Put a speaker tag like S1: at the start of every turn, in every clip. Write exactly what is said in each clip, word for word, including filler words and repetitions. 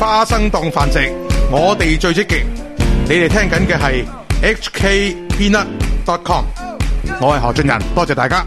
S1: 花生檔繁殖，我哋最積極。你哋聽緊嘅係 H K Peanut dot com， 我係何俊仁，多謝大家。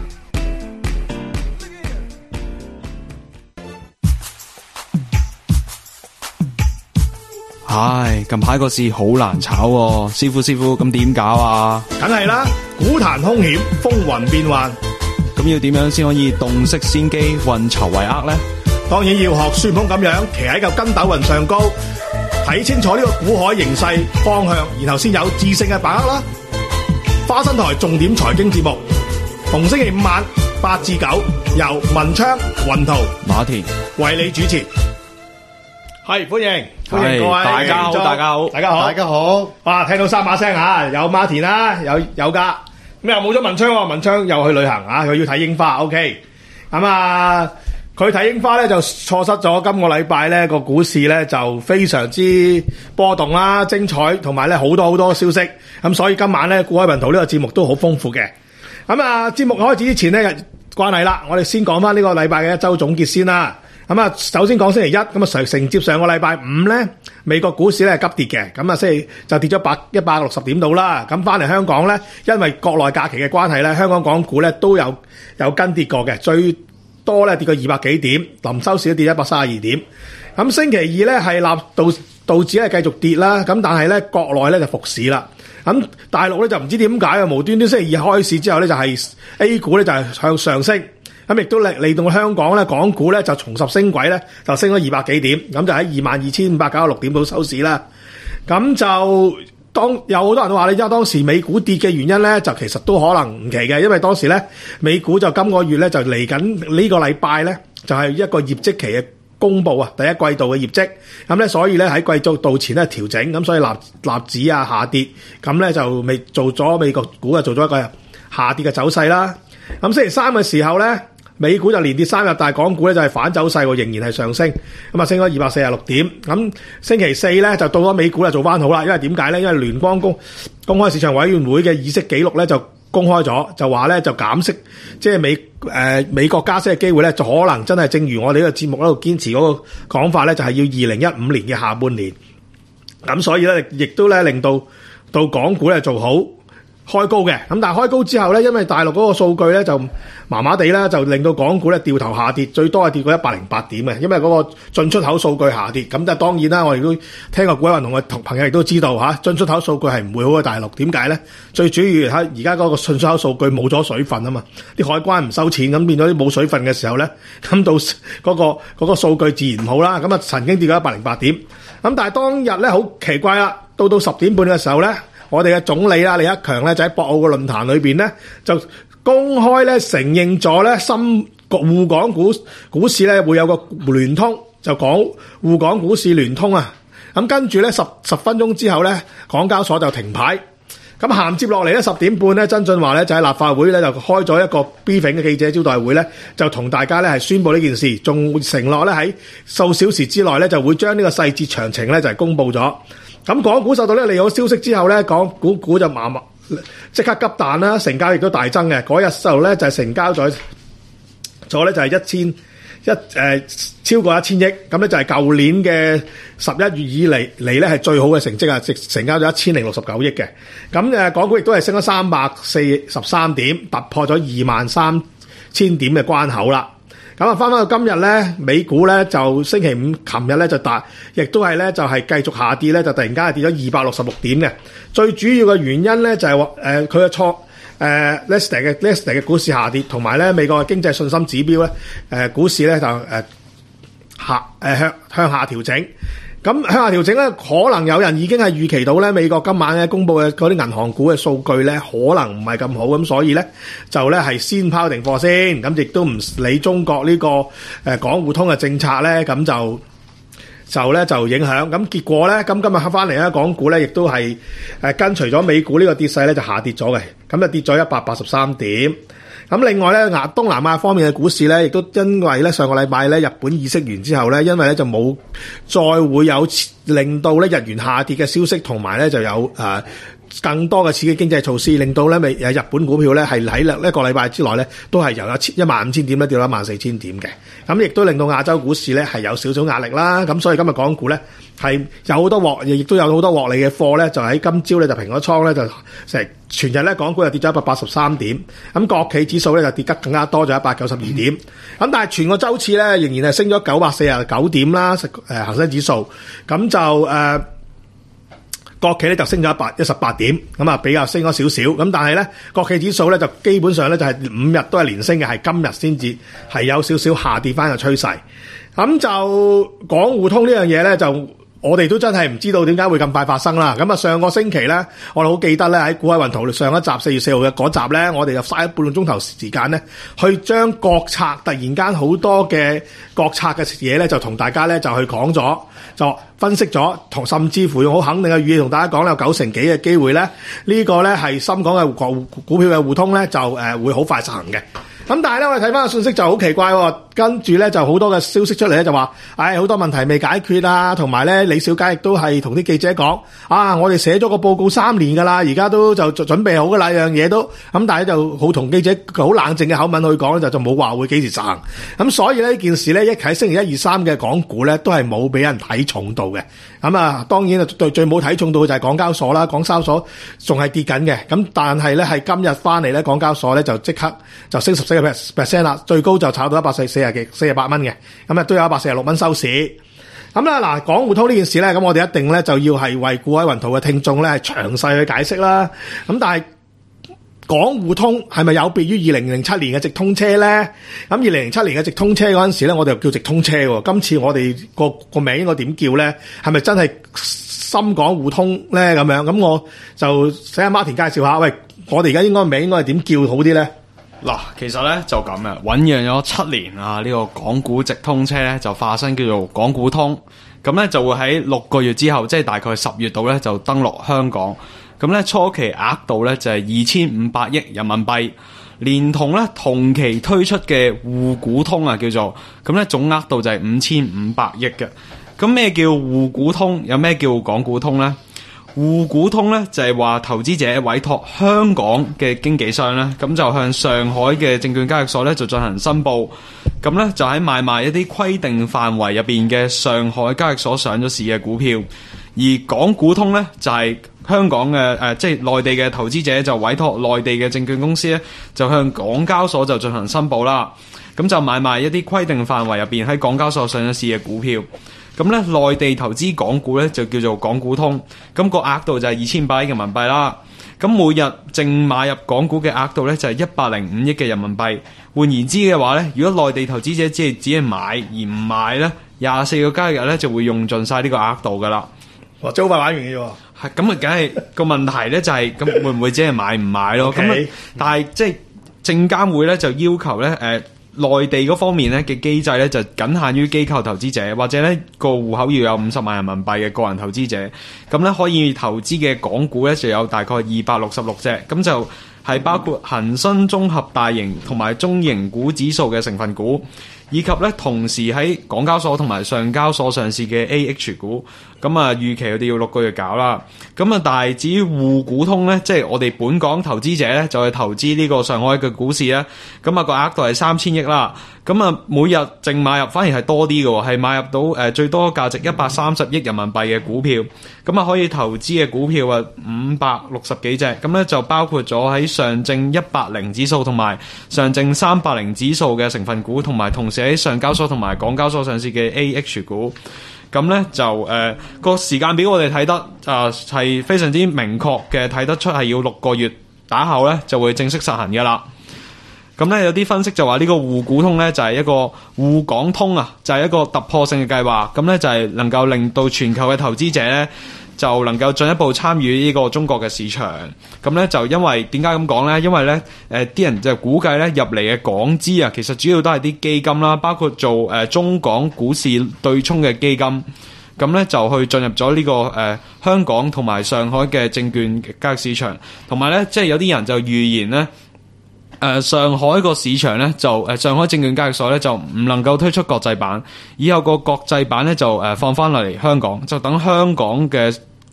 S2: 唉，近排個市好難炒喎，師傅師傅咁點搞啊？
S3: 梗係啦，股壇兇險，風雲變幻，
S2: 咁要點樣先可以洞悉先機，運籌帷幄呢？
S3: 當然要學孫悟空咁樣，騎喺嚿筋斗雲上高，睇清楚呢個股海形勢方向，然後先有知性嘅把握啦。花生台重點財經節目，逢星期五晚八至九，由文昌、雲圖、
S2: 馬田
S3: 為你主持。係歡迎，歡迎各位，
S2: 大家好，大家好，
S3: 大家好，大家好。哇，聽到三把聲啊，有馬田啦，有有家，咁又冇咗文昌喎，文昌又去旅行啊，佢要睇櫻花。OK，咁啊。佢睇櫻花咧就錯失咗今個禮拜咧個股市咧就非常之波動啦、精彩，同埋咧好多好多消息。咁所以今晚咧股海雲圖呢個節目都好豐富嘅。咁啊，節目開始之前咧慣例啦，我哋先講翻呢個禮拜嘅一周總結先啦。咁啊，首先講星期一，咁啊承接上個禮拜五咧，美國股市咧係急跌嘅，咁啊星期就跌咗百一百六十點到啦。咁翻嚟香港咧，因為國內假期嘅關係咧，香港港股咧都有有跟跌過嘅，最多咧跌過二百幾點，臨收市都跌一百三十二點。咁星期二咧係納道道指係繼續跌啦，咁但係咧國內咧就復市啦。咁大陸咧就唔知點解啊，無端端星期二開市之後咧就係 A 股咧就係向上升，咁亦都嚟嚟到香港咧港股咧就重拾升軌咧，就升咗二百幾點，咁就喺二萬二千五百九十六點度收市啦。咁就當有好多人都話你，因為當時美股跌嘅原因咧，就其實都可能唔奇嘅，因為當時咧美股就今個月咧就嚟緊呢個禮拜咧就係一個業績期嘅公佈啊，第一季度嘅業績，咁咧所以咧喺季度前咧調整，咁所以納納指啊下跌，咁咧就未做咗美國股啊做咗一個下跌嘅走勢啦。咁星期三嘅時候咧，美股就連跌三日，但係港股咧就係反走勢，仍然係上升，咁啊升咗二百四十六點。咁星期四咧就到咗美股就做翻好啦，因為點解咧？因為聯邦公公開市場委員會嘅議息記錄咧就公開咗，就話咧就減息，即係美誒、呃、美國加息嘅機會咧，就可能真係正如我哋呢個節目喺度堅持嗰個講法咧，就係要二零一五年嘅下半年。咁所以咧，亦都咧令到到港股咧做好。開高嘅，咁但係開高之後咧，因為大陸嗰個數據咧就麻麻地啦，就令到港股咧掉頭下跌，最多係跌過一百零八點嘅，因為嗰個進出口數據下跌。咁但係當然啦，我亦都聽過股海雲同我同朋友亦都知道嚇，進出口數據係唔會好嘅大陸。點解咧？最主要係而家嗰個進出口數據冇咗水分啊嘛，啲海關唔收錢，咁變咗啲冇水分嘅時候咧，咁到嗰個嗰個數據自然唔好啦。咁啊曾經跌過一百零八點，咁但係當日咧好奇怪啦，到到十點半嘅時候咧。我哋嘅總理啦，李克強咧就喺博鰲嘅論壇裏邊咧，就公開咧承認咗咧深滬港股股市咧會有個聯通，就講滬港股市聯通啊。咁跟住咧十十分鐘之後咧，港交所就停牌。咁銜接落嚟咧十點半咧，曾俊華咧就喺立法會咧就開咗一個 briefing 嘅記者招待會咧，就同大家咧係宣布呢件事，仲承諾咧喺數小時之內咧就會將呢個細節詳情咧就係公佈咗。咁港股受到呢個利好消息之後咧，港股股就麻麻即刻急彈啦，成交亦都大增嘅。嗰日時候咧就係成交咗咗咧就係一千一誒超過一千億，咁咧就係舊年嘅十一月以嚟嚟咧係最好嘅成績啊！成成交咗一千零六十九億嘅。咁誒港股亦都係升咗三百四十三點，突破咗二萬三千點嘅關口啦。咁啊，翻翻到今日咧，美股咧就星期五，琴日咧就大，亦都係咧就係繼續下跌咧，就突然間係跌咗二百六十六點嘅。最主要嘅原因咧就係話誒佢嘅錯誒 Nasdaq 嘅 Nasdaq 嘅股市下跌，同埋咧美國嘅經濟信心指標咧誒、呃、股市咧就誒、呃、下誒、呃、向向下調整。咁向下調整咧，可能有人已經係預期到咧，美國今晚咧公佈嘅嗰啲銀行股嘅數據咧，可能唔係咁好，咁所以咧就咧係先拋定貨先，咁亦都唔理中國呢個誒港互通嘅政策咧，咁就就咧就影響。咁結果咧，咁今日翻嚟咧，港股咧亦都係誒跟隨咗美股呢個跌勢咧，就下跌咗嘅，咁就跌咗一百八十三點。咁另外咧，亞東南亞方面嘅股市咧，亦都因為咧上個禮拜咧日本議息完之後咧，因為咧就冇再會有令到咧日元下跌嘅消息，同埋咧就有誒更多嘅刺激經濟措施，令到咧咪誒日本股票咧係喺一個禮拜之內咧都係由一萬五千點咧跌到一萬四千點嘅，咁亦都令到亞洲股市咧係有少少壓力啦。咁所以今日港股咧係有好多獲，亦都有好多獲利嘅貨咧，就喺今朝咧就平咗倉咧，就成全日咧港股又跌咗一百八十三點，咁國企指數咧就跌得更加多，咗一百九十二點。咁、嗯、但係全個週次咧仍然係升咗九百四十九點啦，誒恆生指數，咁就誒。呃國企咧就升咗一百一十八點，咁啊比較升咗少少，咁但係咧國企指數咧就基本上咧就係五日都係連升嘅，係今日先至係有少少下跌翻嘅趨勢。咁就港互通呢樣嘢咧，就我哋都真係唔知道點解會咁快發生啦。咁啊上個星期咧，我哋好記得咧喺股海雲圖上一集四月四號嘅嗰集咧，我哋就嘥咗半個鐘頭時間咧，去將國策突然間好多嘅國策嘅嘢咧，就同大家咧就去講咗。就分析咗，同甚至乎用好肯定嘅語氣同大家講，有九成幾嘅機會咧，呢、這個咧係深港嘅股股票嘅互通咧，就誒、呃、會好快實行嘅。咁但係咧，我哋睇翻個信息就好奇怪喎，跟住咧就好多嘅消息出嚟咧，就話，唉好多問題未解決啊，同埋咧李小加亦都係同啲記者講，啊我哋寫咗個報告三年㗎啦，而家都就準備好㗎啦，樣嘢都，咁但係就好同記者好冷靜嘅口吻去講，就就冇話會幾時實行。咁所以呢呢件事咧，一喺星期一二三嘅港股咧，都係冇俾人睇重到嘅。咁啊，當然對最冇睇重到嘅就係港交所啦，港交所仲係跌緊嘅。咁但係咧係今日翻嚟咧，港交所咧就即刻就升十四個 percent 啦，最高就炒到一百四四十幾四十八蚊嘅，咁啊都有一百四十六蚊收市。咁啦嗱，港互通呢件事咧，咁我哋一定咧就要係為股海雲圖嘅聽眾咧係詳細去解釋啦。咁但係港互通係咪有別於二零零七年嘅直通車咧？咁二零零七年嘅直通車嗰陣時咧，我哋又叫直通車喎。今次我哋個個名應該點叫咧？係咪真係深港互通咧？咁樣咁我就請阿 Martin 介紹下，喂，我哋而家應該名應該係點叫好啲咧？
S2: 嗱，其實咧就咁嘅，醞釀咗七年啊，呢個港股直通車咧就化身叫做港股通，咁咧就會喺六個月之後，即係大概十月度咧就登陸香港。咁咧初期額度咧就係二千五百億人民幣，連同咧同期推出嘅滬股通啊叫做，咁咧總額度就係五千五百億嘅。咁咩叫滬股通？有咩叫港股通咧？滬股通咧就係話投資者委託香港嘅經紀商咧，咁就向上海嘅證券交易所咧就進行申報，咁咧就喺買賣一啲規定範圍入邊嘅上海交易所上咗市嘅股票，而港股通咧就係香港嘅誒，即係內地嘅投資者就委託內地嘅證券公司咧，就向港交所就進行申報啦，咁就買賣一啲規定範圍入邊喺港交所上咗市嘅股票。咁咧，內地投資港股咧就叫做港股通，咁個額度就係二千八億人民幣啦。咁每日淨買入港股嘅額度咧就係一百零五億嘅人民幣。換言之嘅話咧，如果內地投資者只係只係買而唔賣咧，廿四個交易日咧就會用盡晒呢個額度噶啦。
S3: 哇！真係好快玩完嘅啫喎。係
S2: 咁啊，梗係個問題咧就係咁會唔會只係買唔買咯？咁啊
S3: Okay.，
S2: 但係即係證監會咧就要求咧誒。呃內地嗰方面咧嘅機制咧就僅限於機構投資者，或者咧個戶口要有五十萬人民幣嘅個人投資者，咁咧可以投資嘅港股咧就有大概二百六十六隻，咁就係包括恒生綜合大型同埋中型股指數嘅成分股，以及咧同時喺港交所同埋上交所上市嘅 A H 股，咁啊預期佢哋要六個月搞啦。咁啊，但係至於滬股通咧，即係我哋本港投資者咧就去投資呢個上海嘅股市咧，咁啊個額度係三千億啦。咁啊每日淨買入反而係多啲嘅，係買入到誒最多價值一百三十億人民幣嘅股票。咁啊可以投資嘅股票啊五百六十幾隻，咁咧就包括咗喺上證一百零指數同埋上證三百零指數嘅成分股，同埋同時喺上交所同埋港交所上市嘅 A H 股。咁咧就誒個、呃、時間表我哋睇得啊係、呃、非常之明確嘅，睇得出係要六個月打後咧就會正式實行嘅啦。咁咧有啲分析就話呢個滬股通咧就係一個滬港通啊，就係、是、一個突破性嘅計劃。咁咧就係能夠令到全球嘅投資者咧就能夠進一步參與呢個中國嘅市場。咁咧就因為點解咁講咧？因為咧誒啲人就估計咧入嚟嘅港資啊，其實主要都係啲基金啦，包括做誒、呃、中港股市對沖嘅基金。咁咧就去進入咗呢、這個誒、呃、香港同埋上海嘅證券交易市場，同埋咧即係有啲人就預言咧。誒、呃、上海個市場咧就誒、呃、上海證券交易所咧就唔能夠推出國際版，以後個國際版咧就誒、呃、放翻落嚟香港，就等香港嘅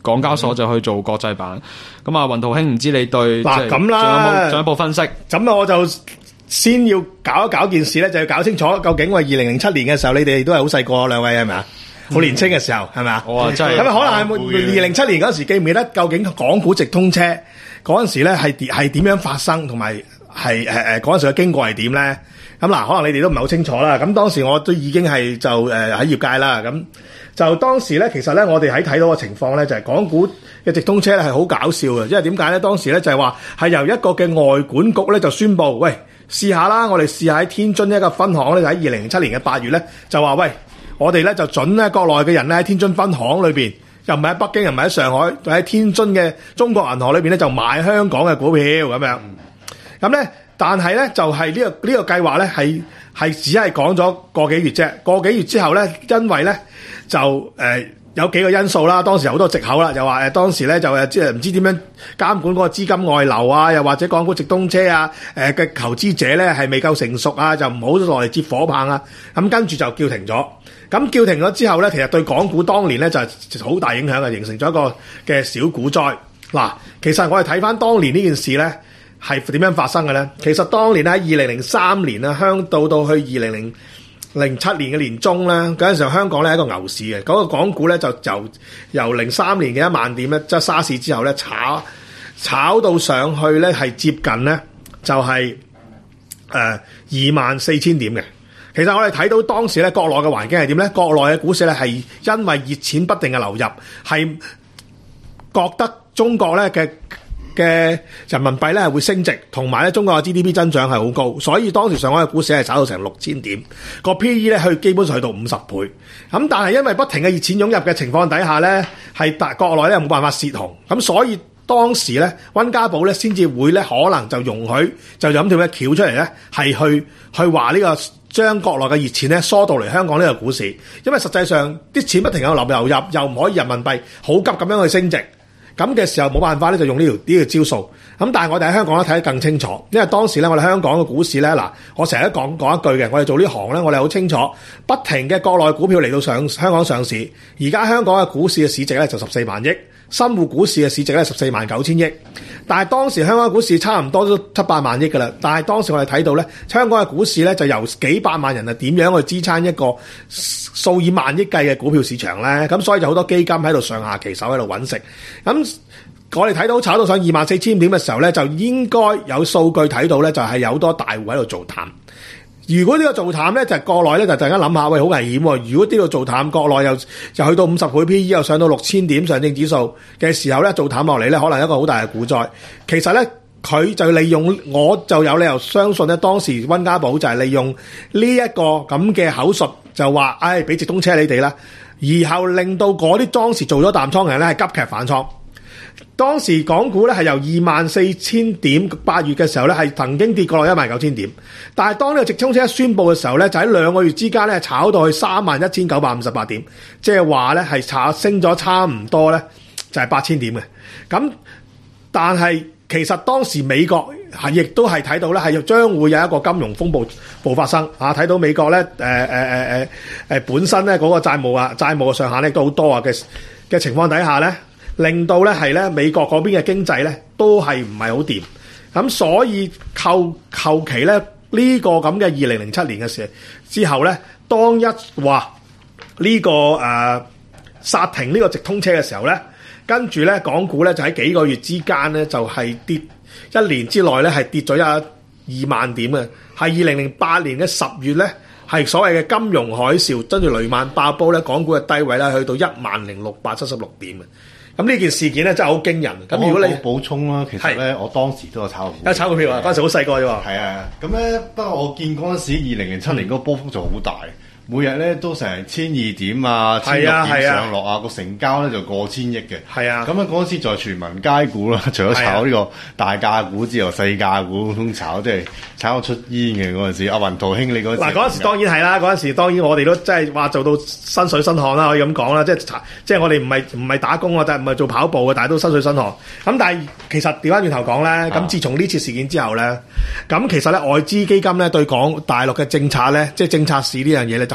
S2: 港交所就去做國際版。咁啊，雲圖兄唔知你對
S3: 嗱咁啦，
S2: 仲有冇進一步分析？
S3: 咁啊，我就先要搞一搞件事咧，就要搞清楚究竟喂二零零七年嘅時候，你哋都係好細個兩位係咪啊？好年青嘅時候係咪啊？
S2: 我真係
S3: 咁啊，可能係二零零七年嗰時記唔記得究竟港股直通車嗰陣時咧係係點樣發生，同埋係誒誒嗰陣時嘅經過係點咧？咁嗱，可能你哋都唔係好清楚啦。咁當時我都已經係就誒喺業界啦。咁就當時咧，其實咧我哋喺睇到嘅情況咧，就係港股嘅直通車咧係好搞笑嘅，因為點解咧？當時咧就係話係由一個嘅外管局咧就宣布，喂，試下啦，我哋試下喺天津一個分行咧，喺二零零七年嘅八月咧就話，喂，我哋咧就準咧國內嘅人咧喺天津分行裏邊，又唔係喺北京，又唔係喺上海，就喺天津嘅中國銀行裏邊咧就買香港嘅股票咁樣。咁咧，但係咧就係、是、呢、這個呢、這個計劃咧係係只係講咗個幾月啫。個幾月之後咧，因為咧就誒、呃、有幾個因素啦，當時有好多藉口啦，又話誒當時咧就誒即係唔知點樣監管嗰個資金外流啊，又或者港股直通車啊，誒、呃、嘅投資者咧係未夠成熟啊，就唔好落嚟接火棒啊。咁跟住就叫停咗。咁叫停咗之後咧，其實對港股當年咧就係好大影響嘅，形成咗一個嘅小股災。嗱，其實我哋睇翻當年呢件事咧。係點樣發生嘅咧？其實當年喺二零零三年啦，香到到去二零零零七年嘅年中咧，嗰陣時候香港咧係一個牛市嘅，嗰、那個港股咧就由由零三年嘅一萬點咧，即係沙士之後咧炒炒到上去咧係接近咧就係誒二萬四千點嘅。其實我哋睇到當時咧國內嘅環境係點咧？國內嘅股市咧係因為熱錢不定嘅流入，係覺得中國咧嘅。嘅人民幣咧係會升值，同埋咧中國嘅 G D P 增長係好高，所以當時上海嘅股市係炒到成六千點，個 P E 咧去基本上去到五十倍。咁但係因為不停嘅熱錢湧入嘅情況底下咧，係大國內咧冇辦法泄洪，咁所以當時咧溫家寶咧先至會咧可能就容許就飲條嘅橋出嚟咧，係去去話呢個將國內嘅熱錢咧疏導嚟香港呢個股市，因為實際上啲錢不停有流流入，又唔可以人民幣好急咁樣去升值。咁嘅時候冇辦法咧，就用呢條呢條招數。咁但係我哋喺香港咧睇得更清楚，因為當時咧我哋香港嘅股市咧，嗱，我成日都講講一句嘅，我哋做呢行咧，我哋好清楚，不停嘅國內股票嚟到上香港上市。而家香港嘅股市嘅市值咧就十四萬億，深滬股市嘅市值咧十四萬九千億。但係當時香港嘅股市差唔多都七八萬億㗎啦。但係當時我哋睇到咧，香港嘅股市咧就由幾百萬人啊點樣去支撐一個數以萬億計嘅股票市場咧？咁所以就好多基金喺度上下其手喺度揾食。咁我哋睇到炒到上二萬四千點嘅時候咧，就應該有數據睇到咧，就係有好多大戶喺度做淡。如果呢個做淡咧，就係國內咧，就大家諗下，喂，好危險喎！如果呢度做淡，國內又就去到五十倍 P E， 又上到六千點上證指數嘅時候咧，做淡落嚟咧，可能一個好大嘅股災。其實咧，佢就利用，我就有理由相信咧，當時溫家寶就係利用呢一個咁嘅口述，就話，唉，俾直通車你哋啦，然後令到嗰啲當時做咗淡倉嘅人咧係急劇反倉。當時港股咧係由二萬四千點，八月嘅時候咧係曾經跌過落一萬九千點，但係當呢個直通車一宣佈嘅時候咧，就喺兩個月之間咧炒到去三萬一千九百五十八點，即係話咧係炒升咗差唔多咧就係八千點嘅。咁但係其實當時美國係亦都係睇到咧係將會有一個金融風暴暴發生啊！睇到美國咧誒誒誒誒誒本身咧嗰個債務啊債務嘅上限咧都好多啊嘅嘅情況底下咧。令到咧係咧美國嗰邊嘅經濟咧都係唔係好掂，咁所以後後期咧呢個咁嘅二零零七年嘅時之後咧，當一話呢個誒剎停呢個直通車嘅時候咧，跟住咧港股咧就喺幾個月之間咧就係跌一年之內咧係跌咗一二萬點嘅，係二零零八年嘅十月咧係所謂嘅金融海嘯，跟住雷曼爆煲咧，港股嘅低位咧去到一萬零六百七十六點嘅。咁呢件事件咧真係好驚人。咁如果你
S4: 補充啦，其實咧我當時都有炒股，
S3: 有炒股票啊，嗰陣時好細個啫喎。
S4: 係啊，咁咧不過我見嗰陣時二零零七年嗰個波幅就好大。每日咧都成千二點啊，千六點上落啊，個成交咧就過千億嘅。係啊，咁啊嗰陣時在全民皆股啦，除咗炒呢個大價股之外，細價股通炒，即係炒到出煙嘅嗰陣時。阿雲圖兄，你嗰陣時嗱
S3: 嗰陣時當然係啦，嗰陣時當然我哋都即係話做到身水身汗啦，可以咁講啦，即係即係我哋唔係唔係打工啊，但係唔係做跑步嘅，但係都身水身汗。咁但係其實調翻轉頭講咧，咁自從呢次事件之後咧，咁其實咧外資基金咧對港大陸嘅政策咧，即係政策市呢樣嘢咧就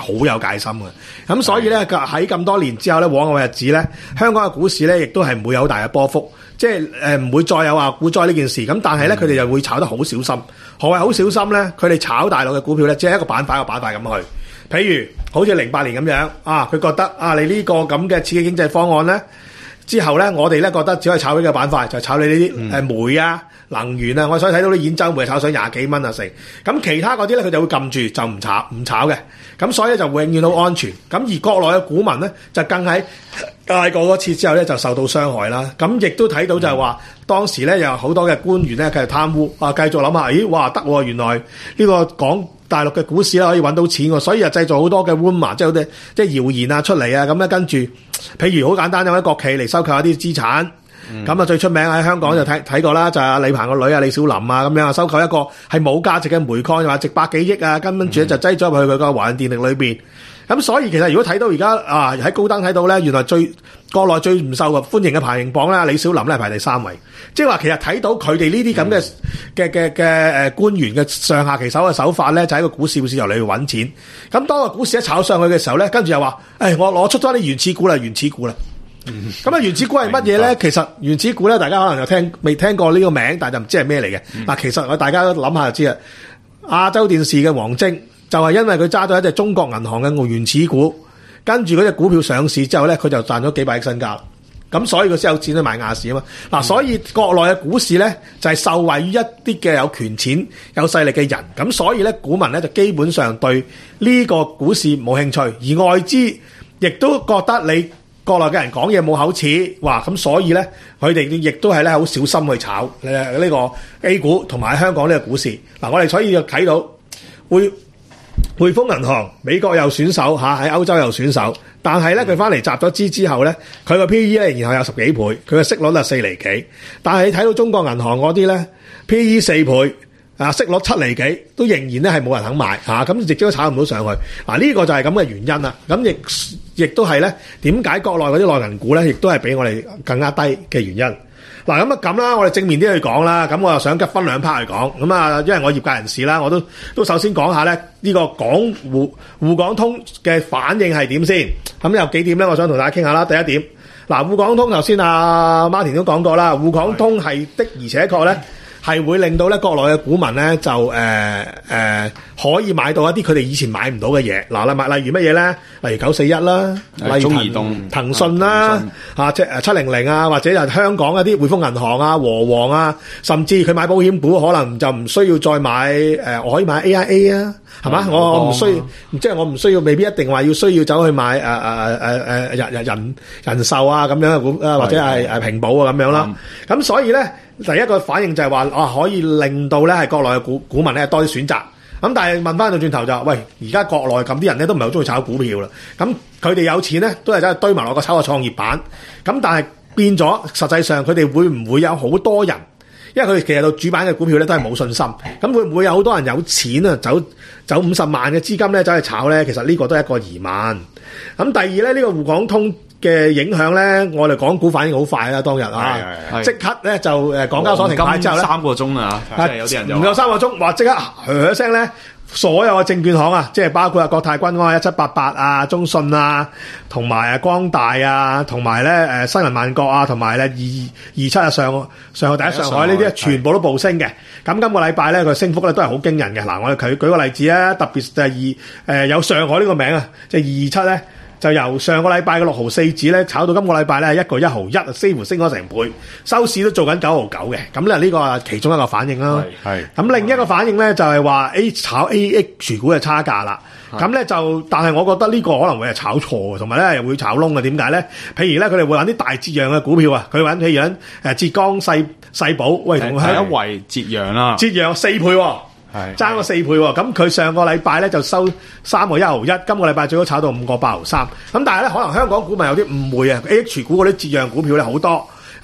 S3: 好有戒心嘅。咁所以咧喺咁多年之後咧，往後嘅日子咧，香港嘅股市咧亦都係唔會有好大嘅波幅，即係誒唔會再有話股災呢件事。咁但係咧，佢哋又會炒得好小心。何謂好小心咧？佢哋炒大陸嘅股票咧，只係一個板塊一個板塊咁去。譬如好似零八年咁樣啊，佢覺得啊，你呢個咁嘅刺激經濟方案咧，之後咧，我哋咧覺得只可以炒呢個板塊，就係、炒你呢啲誒煤啊、能源啊。我所以睇到啲兗州煤炒上廿幾蚊啊成。咁其他嗰啲咧，佢就會撳住就唔炒唔炒嘅。咁所以咧就永遠好安全。咁而國內嘅股民咧，就更喺介過嗰次之後咧，就受到傷害啦。咁亦都睇到就係話，嗯、當時咧有好多嘅官員咧，繼續貪污啊，繼續諗下，咦，哇得喎！原來呢個港大陸嘅股市咧可以揾到錢喎，所以就製造好多嘅 rumor，即係好啲即係謠言啊出嚟啊。咁咧跟住，譬如好簡單有啲國企嚟收購一啲資產，咁啊、嗯、最出名喺香港就睇睇過啦，就係阿李鵬個女啊李小琳啊咁樣收購一個係冇價值嘅煤礦，又話值百幾億啊，跟住咧就擠咗入去佢個華潤電力裏邊。咁所以其實如果睇到而家啊喺高登睇到咧，原來最國內最唔受歡迎嘅排行榜咧，李小琳咧係排第三位。即係話其實睇到佢哋呢啲咁嘅嘅嘅嘅誒官員嘅上下其手嘅手法咧，就喺個股市市場嚟去揾錢。咁當個股市一炒上去嘅時候咧，跟住又話，誒、哎、我攞出咗啲原始股啦，原始股啦。咁啊、嗯、原始股係乜嘢咧？其實原始股咧，大家可能有聽未聽過呢個名，但係就唔知係咩嚟嘅。嗱、嗯，其實我大家都諗下就知啦。亞洲電視嘅王晶就係因為佢揸咗一隻中國銀行嘅原始股，跟住嗰隻股票上市之後咧，佢就賺咗幾百億身家。咁所以佢先有錢去買亞視啊嘛。嗱、嗯，所以國內嘅股市咧就係、是、受惠於一啲嘅有權錢、有勢力嘅人。咁所以咧，股民咧就基本上對呢個股市冇興趣，而外資亦都覺得你國內嘅人講嘢冇口齒，哇！咁所以咧，佢哋亦都係咧好小心去炒誒呢個 A 股同埋香港呢個股市。嗱，我哋所以就睇到匯匯豐銀行美國又選手嚇，喺歐洲又選手。但係咧，佢翻嚟集咗資之後咧，佢個 P E 咧，然後有十幾倍，佢個息率係四厘幾。但係你睇到中國銀行嗰啲咧 ，P E 四倍，啊息率七厘幾，都仍然咧係冇人肯買嚇，咁直接都炒唔到上去。嗱，呢個就係咁嘅原因啦。咁亦亦都係咧，點解國內嗰啲內銀股咧，亦都係比我哋更加低嘅原因。嗱，咁啊咁啦，我哋正面啲去講啦。咁我又想急分兩 part 去講。咁啊，因為我業界人士啦，我都都首先講下咧呢個港滬滬港通嘅反應係點先。咁有幾點咧，我想同大家傾下啦。第一點，嗱，滬港通頭先阿 Martin 都講過啦，滬港通係的而且確咧係會令到咧國內嘅股民咧就誒誒、呃呃、可以買到一啲佢哋以前買唔到嘅嘢。嗱，例例如乜嘢咧？例如九四一啦，例如
S2: 中移動、
S3: 騰訊啦，嚇即係七零零啊，或者係香港一啲匯豐銀行啊、和黃啊，甚至佢買保險股可能就唔需要再買誒、呃，我可以買 A I A 啊，係嘛？我我唔需要，即係我唔需要，未必一定話要需要走去買誒誒誒誒人人人人壽啊咁樣嘅股啊，或者係誒平保啊咁樣啦。咁、嗯、所以咧。第一個反應就係話，啊可以令到咧係國內嘅股股民咧多啲選擇。咁但係問翻到轉頭就話，喂，而家國內咁啲人咧都唔係好中意炒股票啦。咁佢哋有錢咧都係走去堆埋落個炒個創業板。咁但係變咗，實際上佢哋會唔會有好多人？因為佢哋其實到主板嘅股票咧都係冇信心。咁會唔會有好多人有錢啊？走走五十萬嘅資金咧走去炒咧？其實呢個都係一個疑問。咁第二咧，呢、呢個滬港通嘅影響咧，我哋港股反應好快啦，當日啊，即刻咧就誒港交所停牌之後咧，
S2: 三個鐘啊，即係有啲人就唔
S3: 夠三個鐘，話即刻噓噓聲咧，所有嘅證券行啊，即係包括啊國泰君安、一七八八啊、中信啊，同埋啊光大啊，同埋咧誒新銀萬國啊，同埋咧二二七啊上上海第一上海呢啲，全部都暴升嘅。咁今個禮拜咧，佢升幅咧都係好驚人嘅。嗱，我哋舉舉個例子啊，特別就係二誒有上海呢個名啊，即係二二七咧。就由上個禮拜嘅六毫四紙咧，炒到今個禮拜咧一個一毫一，幾乎升咗成倍，收市都做緊九毫九嘅。咁咧呢個係其中一個反應啦。係。咁另一個反應咧就係話 A 炒 A H 股嘅差價啦。咁咧就，但係我覺得呢個可能會係炒錯嘅，同埋咧又會炒窿嘅。點解咧？譬如咧，佢哋會揾啲大折讓嘅股票啊，佢揾譬如揾誒浙江世世寶，喂，同佢
S2: 一圍折讓啦，
S3: 折讓四倍喎。係爭個四倍喎，咁佢上個禮拜咧就收三個一毫一，今個禮拜最高炒到五個八毫三。咁但係咧，可能香港股民有啲誤會啊 ，A H 股嗰啲折讓股票咧好多，咁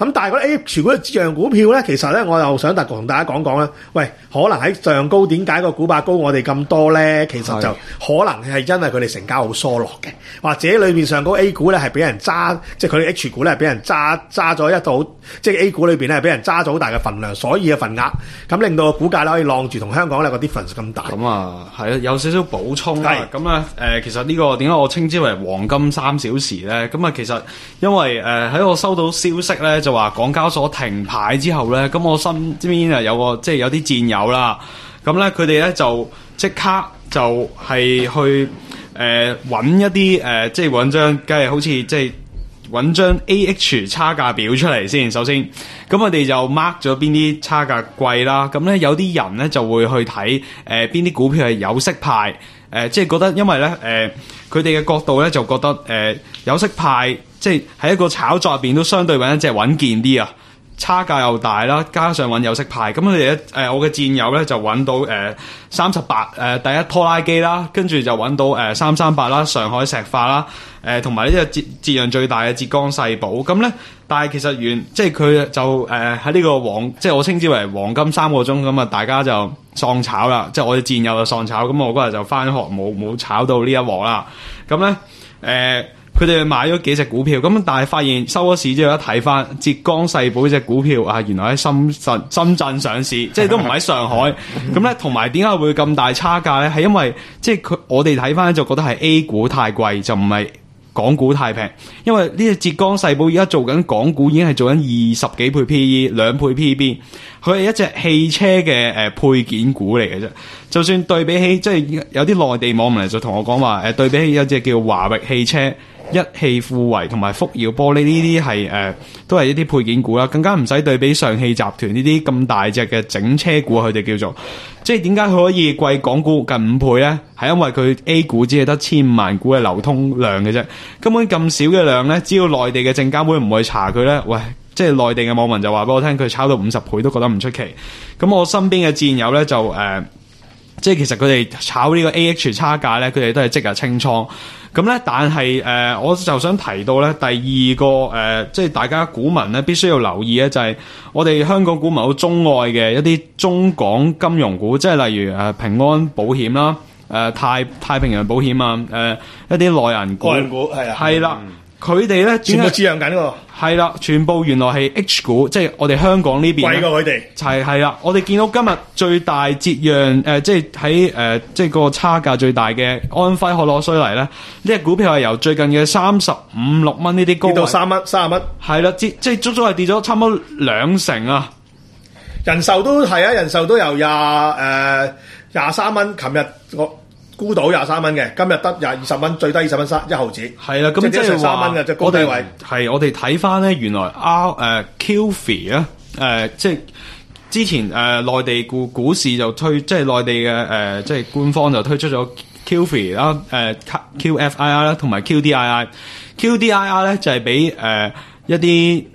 S3: 咁但係嗰啲 A H 股嘅折讓股票咧，其實咧我又想特同大家講講咧，喂，可能喺上高點解個股價高我哋咁多咧？其實就可能係因為佢哋成交好疏落嘅，或者裏邊上高 A 股咧係俾人揸，即係佢哋 H 股咧係俾人揸揸咗一度，即係 A 股裏邊咧係俾人揸咗好大嘅份量，所以嘅份額，咁令到個股價咧可以晾住同香港咧個 difference 咁大。
S2: 咁啊，係啊，有少少補充啦。咁啊，誒，其實呢個點解我稱之為黃金三小時咧？咁啊，其實因為誒喺、呃、我收到消息咧，就話港交所停牌之後咧，咁我身邊啊有個即係有啲戰友啦，咁咧佢哋咧就即刻就係去誒揾、呃、一啲誒、呃，即係揾張，梗係好似即係揾張 A H 差價表出嚟先。首先，咁我哋就 mark 咗邊啲差價貴啦。咁咧有啲人咧就會去睇誒邊啲股票係有息派，誒、呃、即係覺得因為咧誒佢哋嘅角度咧就覺得誒、呃、有息派即係喺一個炒作入邊都相對揾一隻穩健啲啊。差價又大啦，加上揾有息派，咁佢哋咧誒，我嘅戰友咧就揾到誒三十八誒第一拖拉機啦，跟住就揾到誒三三八啦，上海石化啦，誒同埋呢隻折折讓最大嘅浙江世寶，咁咧，但係其實原即係佢就誒喺呢個黃，即係我稱之為黃金三個鐘咁啊，大家就喪炒啦，即係我嘅戰友就喪炒，咁我嗰日就返學冇冇炒到呢一鑊啦，咁咧誒。呃佢哋買咗幾隻股票，咁但係發現收咗市之後一睇翻浙江世寶呢隻股票啊，原來喺深圳深圳上市，即係都唔喺上海。咁咧，同埋點解會咁大差價咧？係因為即係佢我哋睇翻就覺得係 A 股太貴，就唔係港股太平。因為呢隻浙江世寶而家做緊港股已經係做緊二十幾倍 P E， 兩倍 P B。佢係一隻汽車嘅誒配件股嚟嘅啫。就算對比起即係有啲內地網民嚟就同我講話誒，對比起有隻叫華域汽車。一汽富維同埋福耀玻璃呢啲係誒都係一啲配件股啦，更加唔使對比上汽集團呢啲咁大隻嘅整車股，佢哋叫做即係點解佢可以貴港股近五倍咧？係因為佢 A 股只係得千五萬股嘅流通量嘅啫，根本咁少嘅量咧，只要內地嘅證監會唔會查佢咧，喂，即係內地嘅網民就話俾我聽，佢炒到五十倍都覺得唔出奇。咁我身邊嘅戰友咧就誒、呃，即係其實佢哋炒呢個 A H 差價咧，佢哋都係即日清倉。咁咧，但係誒、呃，我就想提到咧，第二個誒、呃，即係大家股民咧，必須要留意咧，就係、是、我哋香港股民好鍾愛嘅一啲中港金融股，即係例如誒、呃、平安保險啦、誒、呃、太太平洋保險啊、誒、呃、一啲內銀股，
S3: 內銀股係啊，
S2: 係啦。佢哋咧
S3: 全部折讓緊喎，
S2: 係啦，全部原來係 H 股，即係我哋香港呢邊
S3: 貴過佢哋，
S2: 係係啦。我哋見到今日最大折讓誒、呃，即係喺誒，即係個差價最大嘅安徽可樂瑞黎咧，呢隻股票係由最近嘅三十五六蚊呢啲高位
S3: 跌到三蚊、三十蚊，
S2: 係啦，即即係足足係跌咗差唔多兩成啊！
S3: 人壽都係啊，人壽都由廿誒廿三蚊，琴日我。沽到廿三蚊嘅，今日得廿二十蚊，最低二十蚊三一毫子。係啦，咁即係三蚊嘅，即係高低位。
S2: 係我哋睇翻咧，原來 R 誒 Q F I 啊，誒即係之前誒、呃、內地股股市就推，即係內地嘅誒、呃、即係官方就推出咗 Q F I 啦、呃，誒 Q F I I 啦，同埋 Q D I I。Q D I I 咧就係俾誒一啲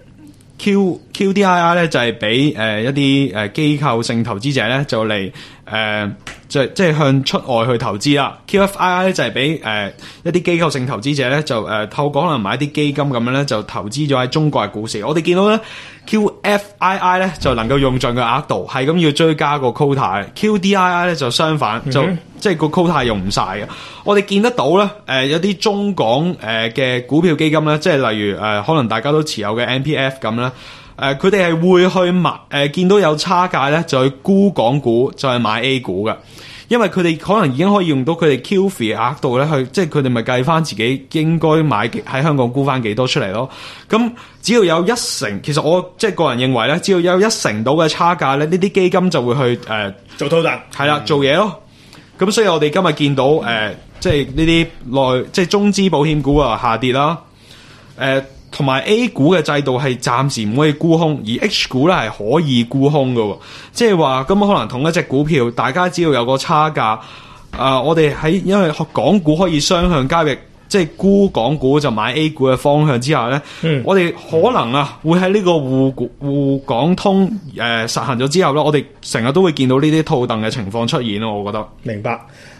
S2: Q Q D I I 咧就係俾誒一啲誒機構性投資者咧就嚟誒。呃即係即係向出外去投資啦。Q F I I 咧就係俾誒一啲機構性投資者咧就誒、呃、透過可能買啲基金咁樣咧就投資咗喺中國嘅股市。我哋見到咧 Q F I I 咧就能夠用盡個額度，係咁要追加個 quota。Q D I I 咧就相反，就、嗯、即係個 quota 用唔晒嘅。我哋見得到咧誒、呃、有啲中港誒嘅、呃、股票基金咧，即係例如誒、呃、可能大家都持有嘅 M P F 咁啦。誒佢哋係會去買誒、呃、見到有差價咧，就去沽港股，就係買 A 股嘅，因為佢哋可能已經可以用到佢哋 Q F I 額度咧，去即係佢哋咪計翻自己應該買喺香港沽翻幾多出嚟咯。咁只要有一成，其實我即係個人認為咧，只要有一成到嘅差價咧，呢啲基金就會去誒、呃、
S3: 做套戥，
S2: 係啦，做嘢咯。咁所以我哋今日見到誒、呃，即係呢啲內即係中資保險股啊下跌啦，誒、呃。同埋 A 股嘅制度係暫時唔可以沽空，而 H 股咧係可以沽空嘅，即係話咁可能同一隻股票，大家只要有個差價，啊、呃，我哋喺因為港股可以雙向交易，即係沽港股就買 A 股嘅方向之下咧，嗯、我哋可能啊會喺呢個滬股滬港通誒、呃、實行咗之後咧，我哋成日都會見到呢啲套戥嘅情況出現咯，我覺得。
S3: 明白。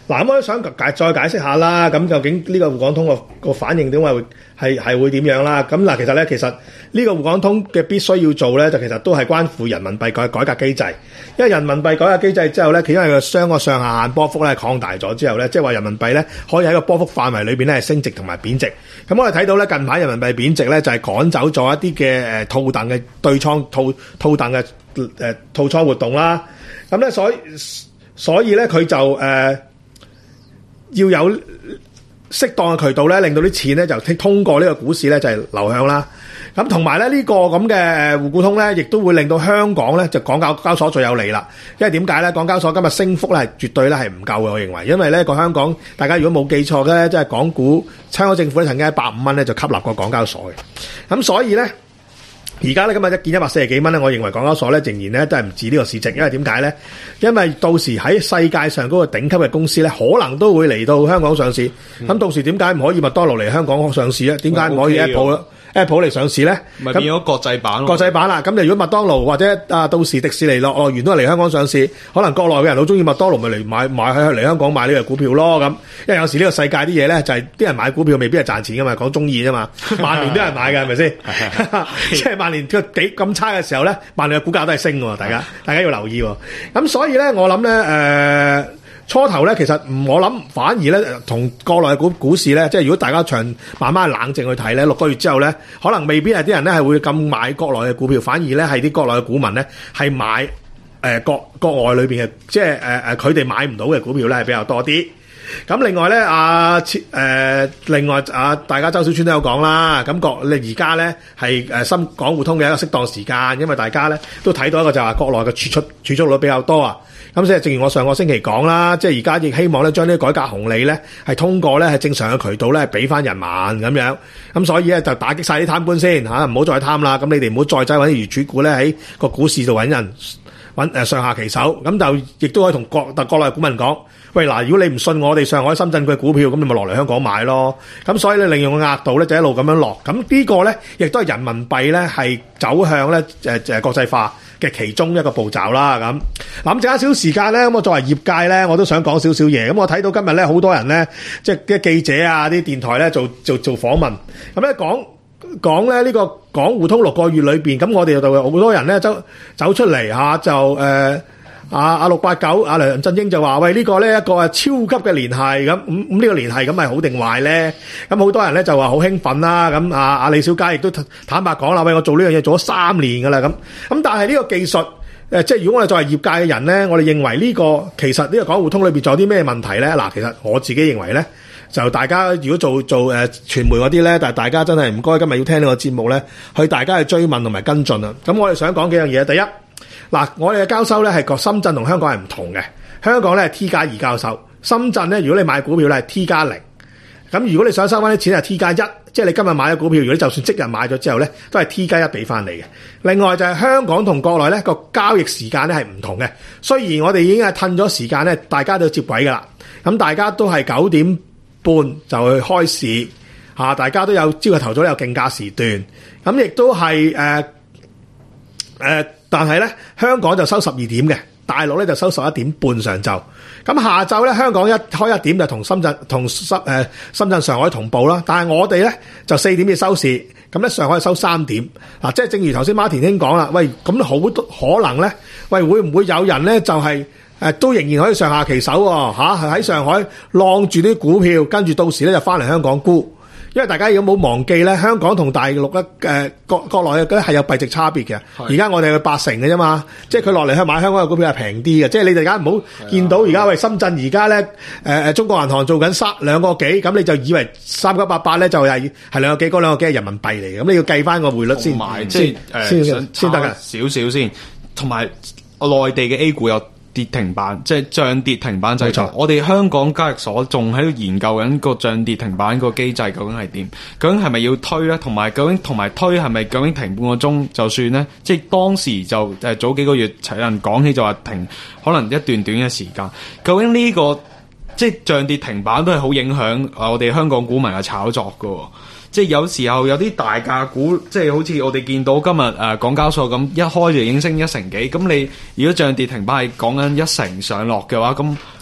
S3: 嗱，咁我都想解再解釋下啦。咁究竟呢個滬港通個個反應點解會係係會點樣啦？咁嗱，其實咧，其實呢個滬港通嘅必須要做咧，就其實都係關乎人民幣改改革機制。因為人民幣改革機制之後咧，其因為佢將個上下限波幅咧擴大咗之後咧，即係話人民幣咧可以喺個波幅範圍裏邊咧係升值同埋貶值。咁我哋睇到咧近排人民幣貶值咧就係趕走咗一啲嘅誒套戥嘅對倉套套戥嘅誒套倉活動啦。咁咧所以所以咧佢就誒。呃要有適當嘅渠道咧，令到啲錢咧就通過呢個股市咧就係流向啦。咁同埋咧呢個咁嘅滬股通咧，亦都會令到香港咧就港交交所最有利啦。因為點解咧？港交所今日升幅咧係絕對咧係唔夠嘅，我認為。因為咧個香港大家如果冇記錯嘅，即係港股香港政府咧曾經喺百五蚊咧就吸納過港交所嘅。咁所以咧。而家咧今日一見一百四十幾蚊咧，我認為港交所咧仍然咧都係唔止呢個市值，因為點解咧？因為到時喺世界上嗰個頂級嘅公司咧，可能都會嚟到香港上市。咁、嗯、到時點解唔可以麥當勞嚟香港上市咧？點解唔可以 Apple Apple 嚟上市咧？
S2: 咪變咗國際版咯。
S3: 國際版啦，咁你如果麥當勞或者啊到時迪士尼樂樂園都係嚟香港上市，可能國內嘅人好中意麥當勞，咪嚟買買去嚟香港買呢個股票咯咁。因為有時呢個世界啲嘢咧，就係、是、啲人買股票未必係賺錢噶嘛，講中意啫嘛。萬年都有人買嘅係咪先？即係萬年幾咁差嘅時候咧，萬年嘅股價都係升喎，大家大家要留意喎。咁所以咧，我諗咧誒。呃初頭咧，其實唔我諗，反而咧同國內嘅股股市咧，即係如果大家長慢慢冷靜去睇咧，六個月之後咧，可能未必係啲人咧係會咁買國內嘅股票，反而咧係啲國內嘅股民咧係買誒、呃、國國外裏邊嘅，即係誒誒佢哋買唔到嘅股票咧係比較多啲。咁另外咧，啊誒、呃、另外啊，大家周小川都有講啦，咁國你而家咧係誒深港互通嘅一個適當時間，因為大家咧都睇到一個就係話國內嘅儲蓄儲蓄率比較多啊。咁即係正如我上個星期講啦，即係而家亦希望咧將呢個改革紅利咧係通過咧係正常嘅渠道咧俾翻人民咁樣，咁所以咧就打擊晒啲貪官先嚇，唔好再貪啦。咁你哋唔好再擠揾啲魚主股咧喺個股市度揾人揾誒上下其手，咁就亦都可以同國特國內股民講，喂嗱，如果你唔信我哋上海、深圳嘅股票，咁你咪落嚟香港買咯。咁所以咧利用個額度咧就一路咁樣落，咁呢個咧亦都係人民幣咧係走向咧誒誒國際化嘅其中一個步驟啦。咁嗱，咁剩下少少時間咧，咁我作為業界咧，我都想講少少嘢。咁我睇到今日咧好多人咧，即係啲記者啊、啲電台咧做做做訪問，咁咧講講咧呢個港互通六個月裏邊，咁我哋就好多人咧走走出嚟嚇，就誒阿阿六八九阿梁振英就話：喂，呢個咧一個係超級嘅聯繫咁，咁咁呢個聯繫咁係好定壞咧？咁好多人咧就話好興奮啦。咁阿阿李小加亦都坦白講啦，喂，我做呢樣嘢做咗三年噶啦咁。咁但係呢個技術誒，即係如果我哋作為業界嘅人咧，我哋認為呢個其實呢個港互通裏邊仲有啲咩問題咧？嗱，其實我自己認為咧，就大家如果做做誒傳媒嗰啲咧，但係大家真係唔該今日要聽呢個節目咧，去大家去追問同埋跟進啊。咁我哋想講幾樣嘢，第一。嗱，我哋嘅交收咧係個深圳同香港係唔同嘅。香港咧係 T 加二交收，深圳咧如果你買股票咧係 T 加零。咁如果你想收翻啲錢係 T 加一，即係你今日買咗股票，如果你就算即日買咗之後咧，都係 T 加一俾翻你嘅。另外就係香港同國內咧個交易時間咧係唔同嘅。雖然我哋已經係褪咗時間咧，大家都接軌噶啦。咁大家都係九點半就去開市嚇，大家都有朝日頭早有競價時段。咁亦都係誒誒。呃呃但係咧，香港就收十二點嘅，大陸咧就收十一點半上晝。咁下晝咧，香港一開一點就同深圳同深誒深圳、上海同步啦。但係我哋咧就四點嘅收市，咁咧上海收三點。嗱，即係正如頭先馬田兄講啦，喂，咁好多可能咧，喂，會唔會有人咧就係、是、誒、呃、都仍然可以上下其手喎嚇，係喺上海晾住啲股票，跟住到時咧就翻嚟香港沽。因為大家有冇忘記咧，香港同大陸咧誒國國內嘅係有幣值差別嘅。而家我哋係八成嘅啫嘛，即係佢落嚟去買香港嘅股票係平啲嘅。即係你哋而家唔好見到而家喂深圳而家咧誒誒中國銀行做緊三兩個幾，咁你就以為三九八八咧就係係兩個幾，嗰兩個幾係人民幣嚟嘅。咁你要計翻個匯率先，
S2: 即係誒先
S3: 先得㗎
S2: 少少先。同埋內地嘅 A 股有跌停板，即係漲跌停板制度。我哋香港交易所仲喺度研究緊個漲跌停板個機制究竟係點？究竟係咪要推咧？同埋究竟同埋推係咪究竟停半個鐘就算咧？即係當時就誒早幾個月有人講起就話停，可能一段短嘅時間。究竟呢個即係漲跌停板都係好影響我哋香港股民嘅炒作噶。即係有時候有啲大價股，即係好似我哋見到今日誒、呃、港交所咁，一開就已經升一成幾。咁你如果漲跌停板係講緊一成上落嘅話，咁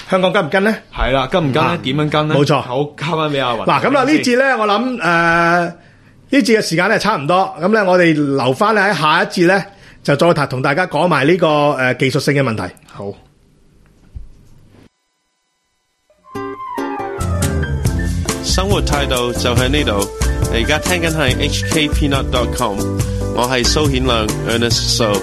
S3: 香港跟唔跟咧？
S2: 係啦，跟唔跟咧？點樣跟咧？
S3: 冇錯。
S2: 好，交翻俾阿雲。
S3: 嗱，咁啊呢節咧，我諗誒呢節嘅時間咧差唔多，咁咧我哋留翻咧喺下一節咧就再同大家講埋呢個誒技術性嘅問題。
S2: 好。
S5: 生活態度就喺呢度。你而家聽緊係 H K Peanut dot com， 我係蘇顯亮 Ernest So。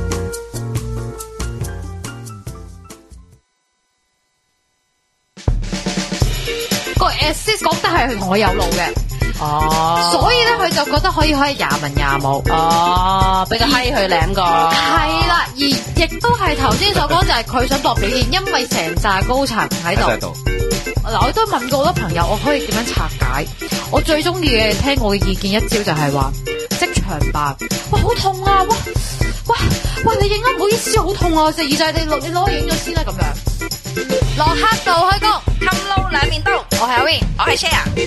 S6: 個 assist 覺得係同我有路嘅。
S7: 哦，
S6: 所以咧佢就覺得可以可以廿文廿武。
S7: 哦，俾個閪佢舐個。
S6: 係啦，而亦都係頭先所講，就係佢想搏表現，因為成紮高層喺度。嗱，我都問過好多朋友，我可以點樣拆解？我最中意嘅聽我嘅意見一招就係話，即場扮，哇好痛啊！哇哇哇你影啊，唔好意思，好痛啊！隻耳仔你攞你攞去影咗先啦，咁樣。落黑道開工，冚撈兩面刀。我係阿 Win， 我係 Share。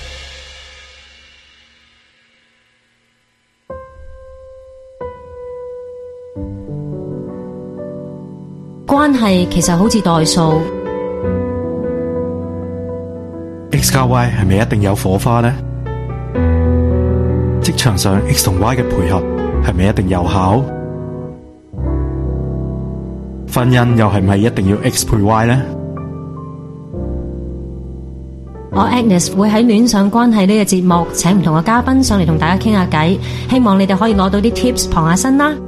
S8: 關係其實好似代數。
S9: X 加 Y 係咪一定有火花呢？職場上 X 同 Y 嘅配合係咪一定有效？婚姻又係咪一定要 X 配 Y 呢？
S8: 我 Agnes 會喺戀上關係呢個節目請唔同嘅嘉賓上嚟同大家傾下偈，希望你哋可以攞到啲 tips 傍下身啦。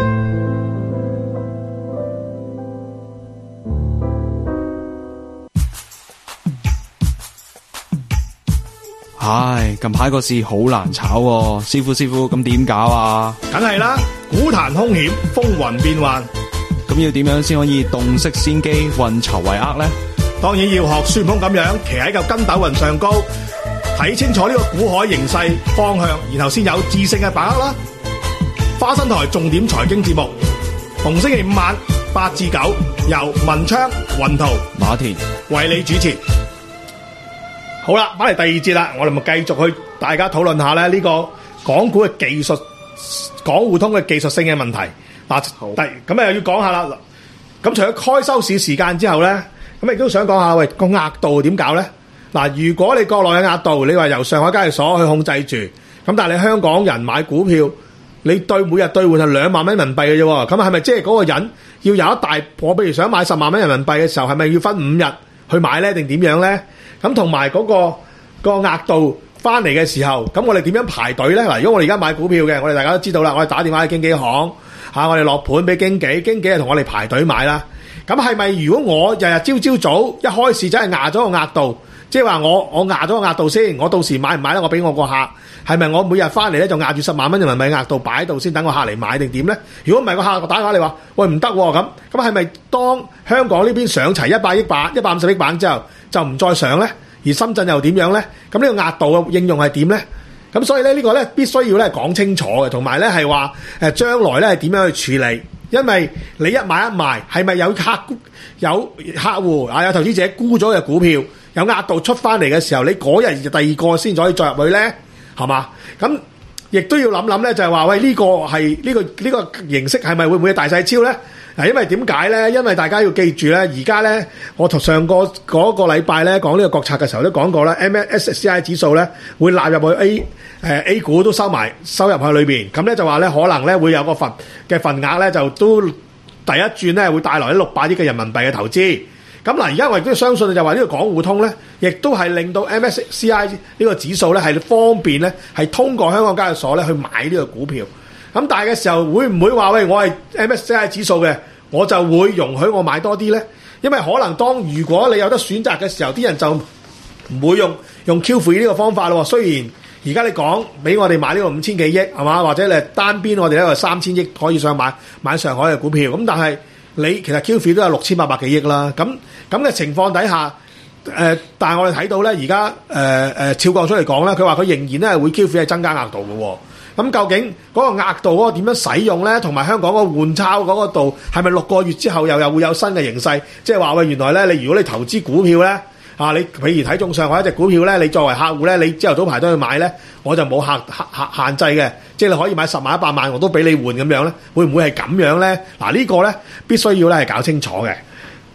S2: 唉，近排個市好難炒喎，師傅師傅咁點搞啊？
S3: 梗係啦，股壇兇險，風雲變幻，
S2: 咁要點樣先可以洞悉先機，運籌帷幄呢？
S3: 當然要學孫悟空咁樣，騎喺嚿筋斗雲上高，睇清楚呢個股海形勢方向，然後先有智勝嘅把握啦。花生台重點財經節目，逢星期五晚八至九，由文昌、雲圖、
S2: 馬田
S3: 為你主持。好啦，翻嚟第二節啦，我哋咪繼續去大家討論下咧呢個港股嘅技術、港互通嘅技術性嘅問題。嗱，第咁又要講下啦。咁除咗開收市時間之後咧，咁亦都想講下，喂個額度點搞咧？嗱，如果你國內嘅額度，你話由上海交易所去控制住，咁但係你香港人買股票，你對每日兌換係兩萬蚊人民幣嘅啫喎，咁係咪即係嗰個人要有一大，我譬如想買十萬蚊人民幣嘅時候，係咪要分五日去買咧，定點樣咧？咁同埋嗰個個額度翻嚟嘅時候，咁我哋點樣排隊咧？嗱，如果我哋而家買股票嘅，我哋大家都知道啦，我哋打電話去經紀行嚇，我哋落盤俾經紀，經紀係同我哋排隊買啦。咁係咪如果我日日朝朝早一開始真係壓咗個額度，即係話我我壓咗個額度先，我到時買唔買咧？我俾我個客係咪我每日翻嚟咧就壓住十萬蚊人民幣額度擺喺度先，等個客嚟買定點咧？如果唔係個客打電話你話喂唔得喎，咁咁係咪當香港呢邊上齊一百億板、一百五十億板之後就唔再上咧？而深圳又點樣咧？咁呢個額度嘅應用係點咧？咁所以咧呢個咧必須要咧講清楚嘅，同埋咧係話誒將來咧係點樣去處理？因為你一買一賣係咪有客有客戶啊有投資者沽咗嘅股票有額度出翻嚟嘅時候，你嗰日第二個先可以再入去咧，係嘛？咁亦都要諗諗咧，就係話喂呢個係呢個呢個形式係咪會唔會大細超咧？嗱，因為點解咧？因為大家要記住咧，而家咧，我同上個嗰個禮拜咧講呢個國策嘅時候都講過啦 ，M S C I 指數咧會納入去 A 誒 A 股都收埋收入去裏邊，咁咧就話咧可能咧會有個份嘅份額咧就都第一轉咧會帶來六百億嘅人民幣嘅投資。咁嗱，而家我亦都相信就話呢個港互通咧，亦都係令到 M S C I 呢個指數咧係方便咧係通過香港交易所咧去買呢個股票。咁大嘅時候會唔會話喂我係 M S C I 指數嘅，我就會容許我買多啲咧？因為可能當如果你有得選擇嘅時候，啲人就唔會用用 Q F I 呢個方法咯。雖然而家你講俾我哋買呢個五千幾億係嘛，或者你單邊我哋呢個三千億可以上買買上海嘅股票，咁但係你其實 Q F I 都有六千八百幾億啦。咁咁嘅情況底下，誒、呃，但係我哋睇到咧，而家誒誒俏降出嚟講咧，佢話佢仍然咧係會 Q F I 係增加額度嘅喎。咁究竟嗰個額度嗰個點樣使用咧？同埋香港嗰個換鈔嗰個度係咪六個月之後又又會有新嘅形勢？即係話喂，原來咧你如果你投資股票咧，啊你譬如睇中上海一隻股票咧，你作為客戶咧，你朝頭早排隊去買咧，我就冇限限限制嘅，即係你可以買十萬一百萬我都俾你換咁樣咧，會唔會係咁樣咧？嗱、啊這個、呢個咧必須要咧係搞清楚嘅。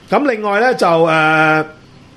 S3: 咁另外咧就誒。呃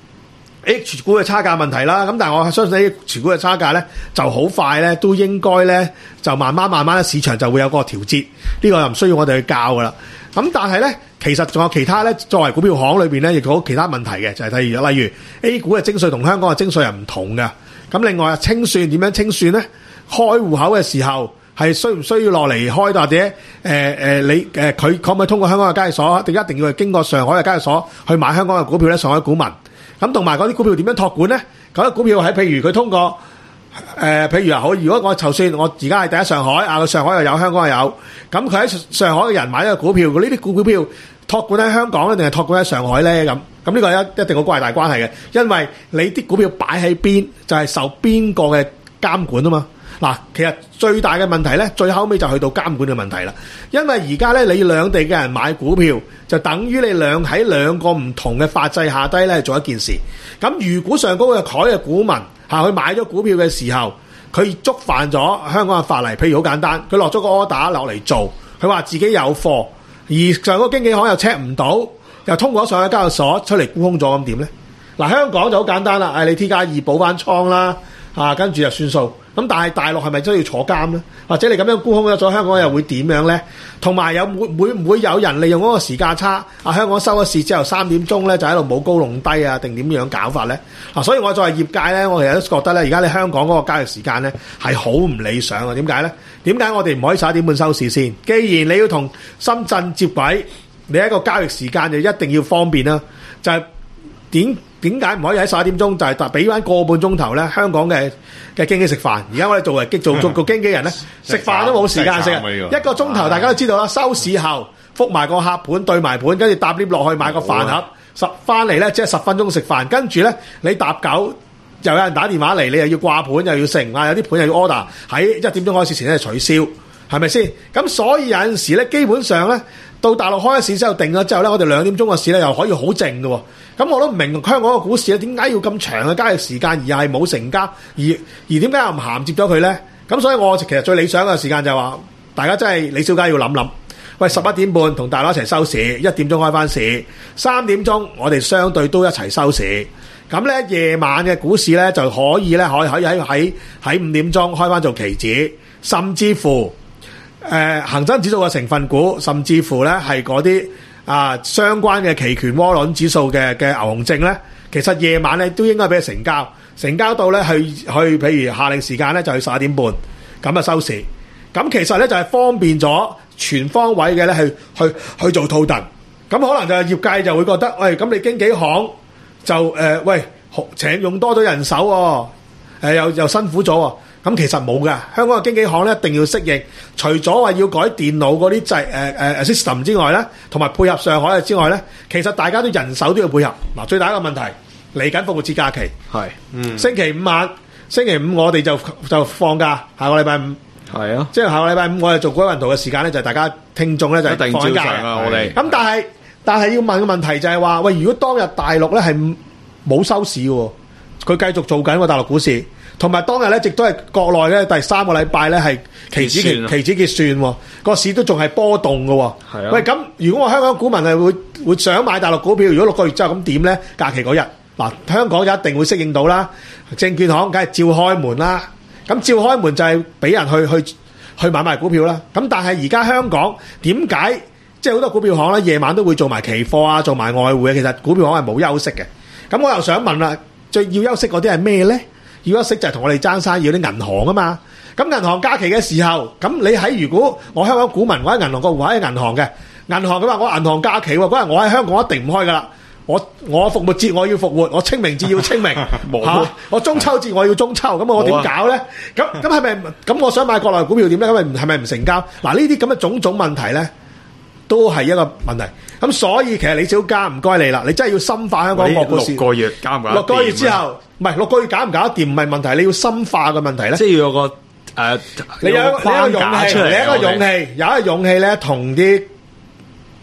S3: H 股嘅差價問題啦，咁但係我相信 H 股嘅差價咧就好快咧，都應該咧就慢慢慢慢市場就會有個調節，呢、這個又唔需要我哋去教噶啦。咁但係咧，其實仲有其他咧，作為股票行裏邊咧，亦有其他問題嘅，就係、是、例如例如 A 股嘅徵稅同香港嘅徵稅係唔同嘅。咁另外清算點樣清算咧？開戶口嘅時候係需唔需要落嚟開，或者誒誒、呃、你誒佢、呃、可唔可以通過香港嘅交易所，定一定要係經過上海嘅交易所去買香港嘅股票咧？上海股民。咁同埋嗰啲股票點樣託管咧？嗰啲股票喺譬如佢通過誒、呃，譬如啊，好，如果我就算我而家係第一上海啊，上海又有，香港又有，咁佢喺上海嘅人買咗個股票，呢啲股票託管喺香港咧，定係託管喺上海咧？咁咁呢個一一定好大關係嘅，因為你啲股票擺喺邊，就係、是、受邊個嘅監管啊嘛。嗱，其實最大嘅問題咧，最後尾就去到監管嘅問題啦。因為而家咧，你兩地嘅人買股票，就等於你兩喺兩個唔同嘅法制下低咧做一件事。咁如果上高嘅海嘅股民嚇佢買咗股票嘅時候，佢觸犯咗香港嘅法例，譬如好簡單，佢落咗個 order 落嚟做，佢話自己有貨，而上嗰個經紀行又 check 唔到，又通過上海交易所出嚟沽空咗，咁點咧？嗱，香港就好簡單啦，誒你 T 加二補翻倉啦，啊跟住就算數。咁但係大陸係咪真係要坐監咧？或者你咁樣沽空咗咗香港又會點樣咧？同埋有會會唔會有人利用嗰個時價差？啊香港收咗市之後三點鐘咧就喺度舞高弄低啊？定點樣搞法咧？啊，所以我作為業界咧，我其實都覺得咧，而家你香港嗰個交易時間咧係好唔理想啊！點解咧？點解我哋唔可以十一點半收市先？既然你要同深圳接軌，你一個交易時間就一定要方便啦。就係點？點解唔可以喺十一點鐘就係俾翻個半鐘頭咧？香港嘅嘅經紀食飯，而家我哋做為做做個經紀人咧，食飯都冇時間食，一個鐘頭大家都知道啦。收市後覆埋個客盤對埋盤，跟住搭 lift 落去買個飯盒，十翻嚟咧即係十分鐘食飯，跟住咧你搭九又有人打電話嚟，你又要掛盤又要成啊，有啲盤又要 order 喺一點鐘開始前咧取消，係咪先？咁所以有陣時咧，基本上咧到大陸開咗市之後定咗之後咧，我哋兩點鐘嘅市咧又可以好靜嘅喎。咁我都唔明香港個股市咧點解要咁長嘅交易時間，而係冇成交，而而點解又唔銜接咗佢咧？咁所以我其實最理想嘅時間就係話，大家真係李小加要諗諗，喂十一點半同大佬一齊收市，一點鐘開翻市，三點鐘我哋相對都一齊收市。咁咧夜晚嘅股市咧就可以咧可以可以喺喺喺五點鐘開翻做期指，甚至乎誒、呃、恆生指數嘅成分股，甚至乎咧係嗰啲。啊，相關嘅期權窩輪指數嘅嘅牛熊證咧，其實夜晚咧都應該俾佢成交，成交到咧去去，譬如下令時間咧就去十一點半，咁啊收市。咁其實咧就係、是、方便咗全方位嘅咧去去去做套戥。咁可能就係業界就會覺得，喂，咁你經紀行就誒、呃，喂請用多咗人手喎、哦呃，又又辛苦咗喎。咁其實冇㗎，香港嘅經紀行咧一定要適應，除咗話要改電腦嗰啲掣誒誒 system 之外咧，同埋配合上海嘅之外咧，其實大家都人手都要配合。嗱，最大一個問題嚟緊復活節假期，係，嗯，星期五晚，星期五我哋就就放假，下個禮拜五，係啊，即係下個禮拜五我哋做鬼運圖嘅時間咧，就係大家聽眾咧就係放假啊，我哋。咁但係但係要問嘅問題就係話，喂，如果當日大陸咧係冇收市喎，佢繼續做緊個大陸股市。同埋當日咧，亦都係國內咧第三個禮拜咧係期指期期指結算喎，個市都仲係波動嘅喎。係啊。喂，咁如果我香港股民係會會想買大陸股票，如果六個月之後咁點咧？假期嗰日嗱，香港就一定會適應到啦。證券行梗係照開門啦。咁照開門就係俾人去去去買賣股票啦。咁但係而家香港點解即係好多股票行咧夜晚都會做埋期貨啊，做埋外匯啊？其實股票行係冇休息嘅。咁我又想問啦，最要休息嗰啲係咩咧？要休息就係同我哋爭生意嗰啲銀行啊嘛，咁銀行假期嘅時候，咁你喺如果我香港股民我喺銀行個戶口喺銀行嘅，銀行佢話我銀行假期喎，嗰日我喺香港一定唔開噶啦，我我復活節我要復活，我清明節要清明，嚇，我中秋節我要中秋，咁我點搞咧？咁咁係咪咁我想買國內股票點咧？咁咪係咪唔成交？嗱呢啲咁嘅種種問題咧，都係一個問題。咁所以其實李小加唔該你啦，你真係要深化香港個股市。六個月搞唔搞？六個月之後。唔係六個月搞唔搞得掂唔係問題，你要深化嘅問題咧。即係要有個誒、呃，你有你一個勇氣，你一個勇氣，有一個勇氣咧，同啲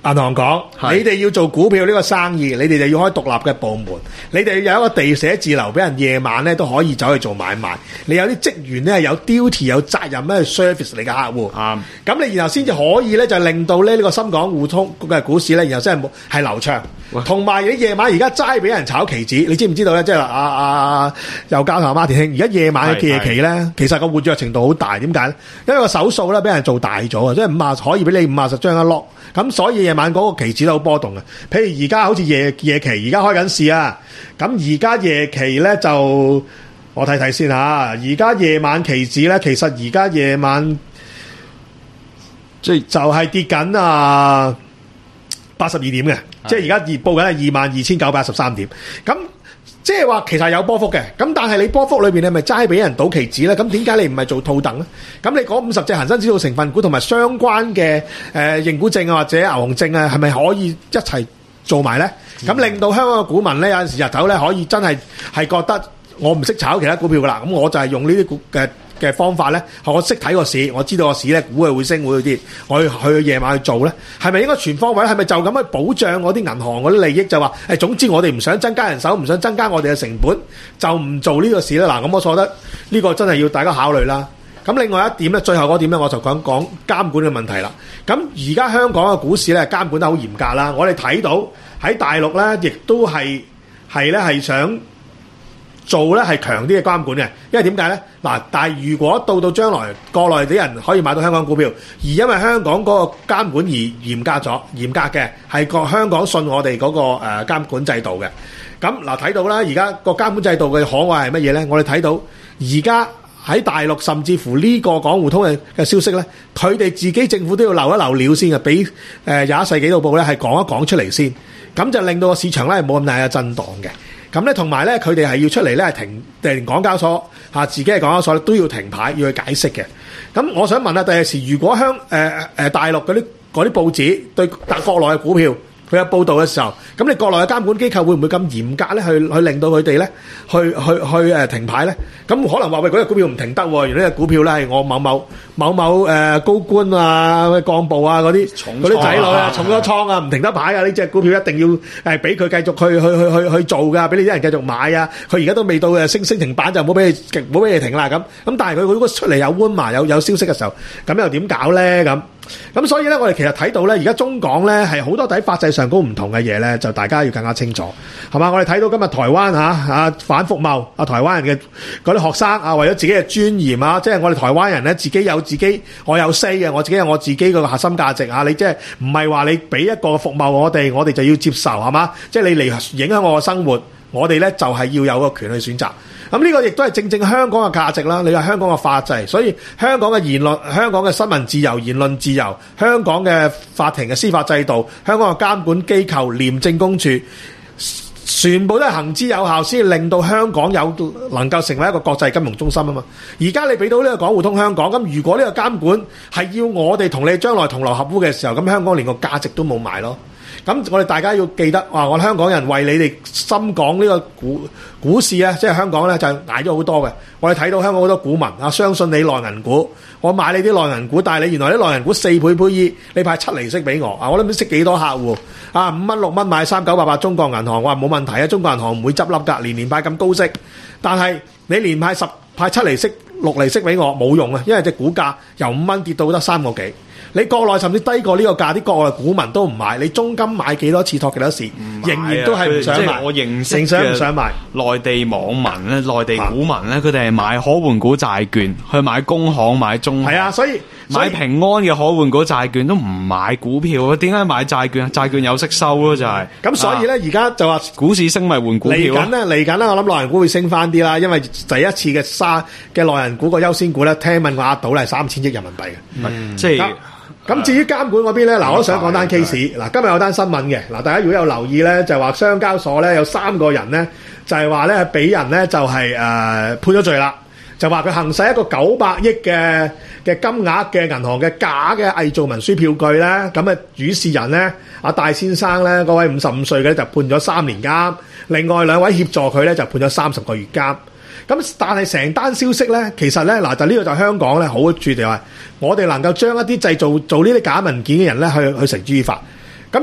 S3: 銀行講，你哋要做股票呢個生意，你哋就要開獨立嘅部門，你哋要有一個地寫字樓，俾人夜晚咧都可以走去做買賣。你有啲職員咧係有 duty 有責任咧去 service 你嘅客戶。啱、嗯，咁你然後先至可以咧就令到咧呢個深港互通嘅股市咧，然後真係係流暢。同埋你夜晚而家齋俾人炒期指，你知唔知道咧？即係阿阿又交頭馬田兄，而家夜晚嘅夜期咧，其實個活躍程度好大。點解咧？因為個手數咧俾人做大咗啊，即係五啊可以俾你五啊十張一 lock。咁所以夜晚嗰個期指都好波動嘅，譬如而家好似夜夜期，而家開緊市啊。咁而家夜期咧就我睇睇先吓，而家夜晚期指咧，其實而家夜晚即係就係跌緊啊八十二點嘅，即係而家熱報緊係二萬二千九百一十三點。咁即係話其實有波幅嘅，咁但係你波幅裏邊你咪齋俾人賭期指咧？咁點解你唔係做套戥咧？咁你嗰五十隻恒生指數成分股同埋相關嘅誒認股證啊或者牛熊證啊，係咪可以一齊做埋咧？咁、嗯、令到香港嘅股民咧有陣時日頭咧可以真係係覺得我唔識炒其他股票噶啦，咁我就係用呢啲股嘅嘅方法咧，我識睇個市，我知道個市咧股係會升會跌，我去去夜晚去做咧，係咪應該全方位？係咪就咁去保障嗰啲銀行嗰啲利益？就話誒，總之我哋唔想增加人手，唔想增加我哋嘅成本，就唔做呢個事啦。嗱，咁我覺得呢個真係要大家考慮啦。咁另外一點咧，最後嗰點咧，我就講講監管嘅問題啦。咁而家香港嘅股市咧監管得好嚴格啦，我哋睇到喺大陸咧，亦都係係咧係想做咧係強啲嘅監管嘅，因為點解咧？嗱，但係如果到到將來國內啲人可以買到香港股票，而因為香港嗰個監管而嚴格咗，嚴格嘅係個香港信我哋嗰個誒監管制度嘅。咁嗱，睇到啦，而家個監管制度嘅可愛係乜嘢咧？我哋睇到而家喺大陸甚至乎呢個港互通嘅嘅消息咧，佢哋自己政府都要留一留料先嘅，俾誒廿一世紀到報咧係講一講出嚟先，咁就令到個市場咧係冇咁大嘅震盪嘅。咁咧，同埋咧，佢哋係要出嚟咧，係停定港交所嚇，自己嘅港交所都要停牌，要去解釋嘅。咁我想問下，第時如果香誒誒大陸嗰啲嗰啲報紙對國內嘅股票佢有報導嘅時候，咁你國內嘅監管機構會唔會咁嚴格咧？去去令到佢哋咧，去去去誒停牌咧？咁可能話喂，嗰隻股票唔停得喎，原來呢隻股票咧係我某某某某誒高官啊、幹部啊嗰啲嗰啲仔女啊重咗倉啊，唔停得牌啊！呢隻股票一定要誒俾佢繼續去去去去去做㗎，俾你啲人繼續買啊！佢而家都未到誒升升停板就唔好俾你唔好俾你停啦咁。咁但係佢如果出嚟有溫麻有有消息嘅時候，咁又點搞咧咁？咁所以咧，我哋其實睇到咧，而家中港咧係好多喺法制上高唔同嘅嘢咧，就大家要更加清楚，係嘛？我哋睇到今日台灣嚇啊反服貿啊，台灣人嘅嗰啲學生啊，為咗自己嘅尊嚴啊，即係我哋台灣人咧，自己有自己，我有 say 嘅，我自己有我自己個核心價值啊！你即係唔係話你俾一個服務我哋，我哋就要接受係嘛？即係你嚟影響我嘅生活，我哋咧就係要有個權去選擇。咁呢個亦都係正正香港嘅價值啦。你話香港嘅法制，所以香港嘅言論、香港嘅新聞自由、言論自由、香港嘅法庭嘅司法制度、香港嘅監管機構、廉政公署，全部都係行之有效，先令到香港有能夠成為一個國際金融中心啊嘛。而家你俾到呢個港互通香港，咁如果呢個監管係要我哋同你將來同流合污嘅時候，咁香港連個價值都冇埋咯。咁我哋大家要記得，哇！我哋香港人為你哋深港呢個股股市咧，即係香港咧就捱咗好多嘅。我哋睇到香港好多股民啊，相信你內銀股，我買你啲內銀股，但係你原來啲內銀股四倍 P E，你派七厘息俾我啊！我都唔知識幾多客戶啊，五蚊六蚊買三九八八中國銀行，我話冇問題啊，中國銀行唔會執笠㗎，年年派咁高息，但係你連派十派七厘息六厘息俾我冇用啊，因為隻股價由五蚊跌到得三個幾。你國內甚至低過呢個價，啲國內股民都唔買。你中金買幾多次托幾多時，仍然都係唔想買。
S2: 即係我認識
S3: 嘅，想唔想買？
S2: 內地網民咧，內地股民咧，佢哋係買可換股債券，去買工行、買中行。
S3: 係啊，所以
S2: 買平安嘅可換股債券都唔買股票，點解買債券？債券有息收咯，就係。咁
S3: 所以咧，而家就話
S2: 股市升咪換股票。嚟
S3: 緊咧，嚟緊咧，我諗內銀股會升翻啲啦，因為第一次嘅沙嘅內銀股個優先股咧，聽聞個額度咧係三千億人民幣嘅，
S2: 嗯，即係。
S3: 咁至於監管嗰邊咧，嗱我都想講單 case。嗱今日有單新聞嘅，嗱大家如果有留意咧，就係話商交所咧有三個人咧，就係話咧俾人咧就係誒判咗罪啦，就話佢行使一個九百億嘅嘅金額嘅銀行嘅假嘅偽造文書票據咧，咁啊主事人咧阿戴先生咧嗰位五十五歲嘅就判咗三年監，另外兩位協助佢咧就判咗三十個月監。咁但係成單消息咧，其實咧嗱就呢個就香港咧好處就係我哋能夠將一啲製造做呢啲假文件嘅人咧去去繩之於法。咁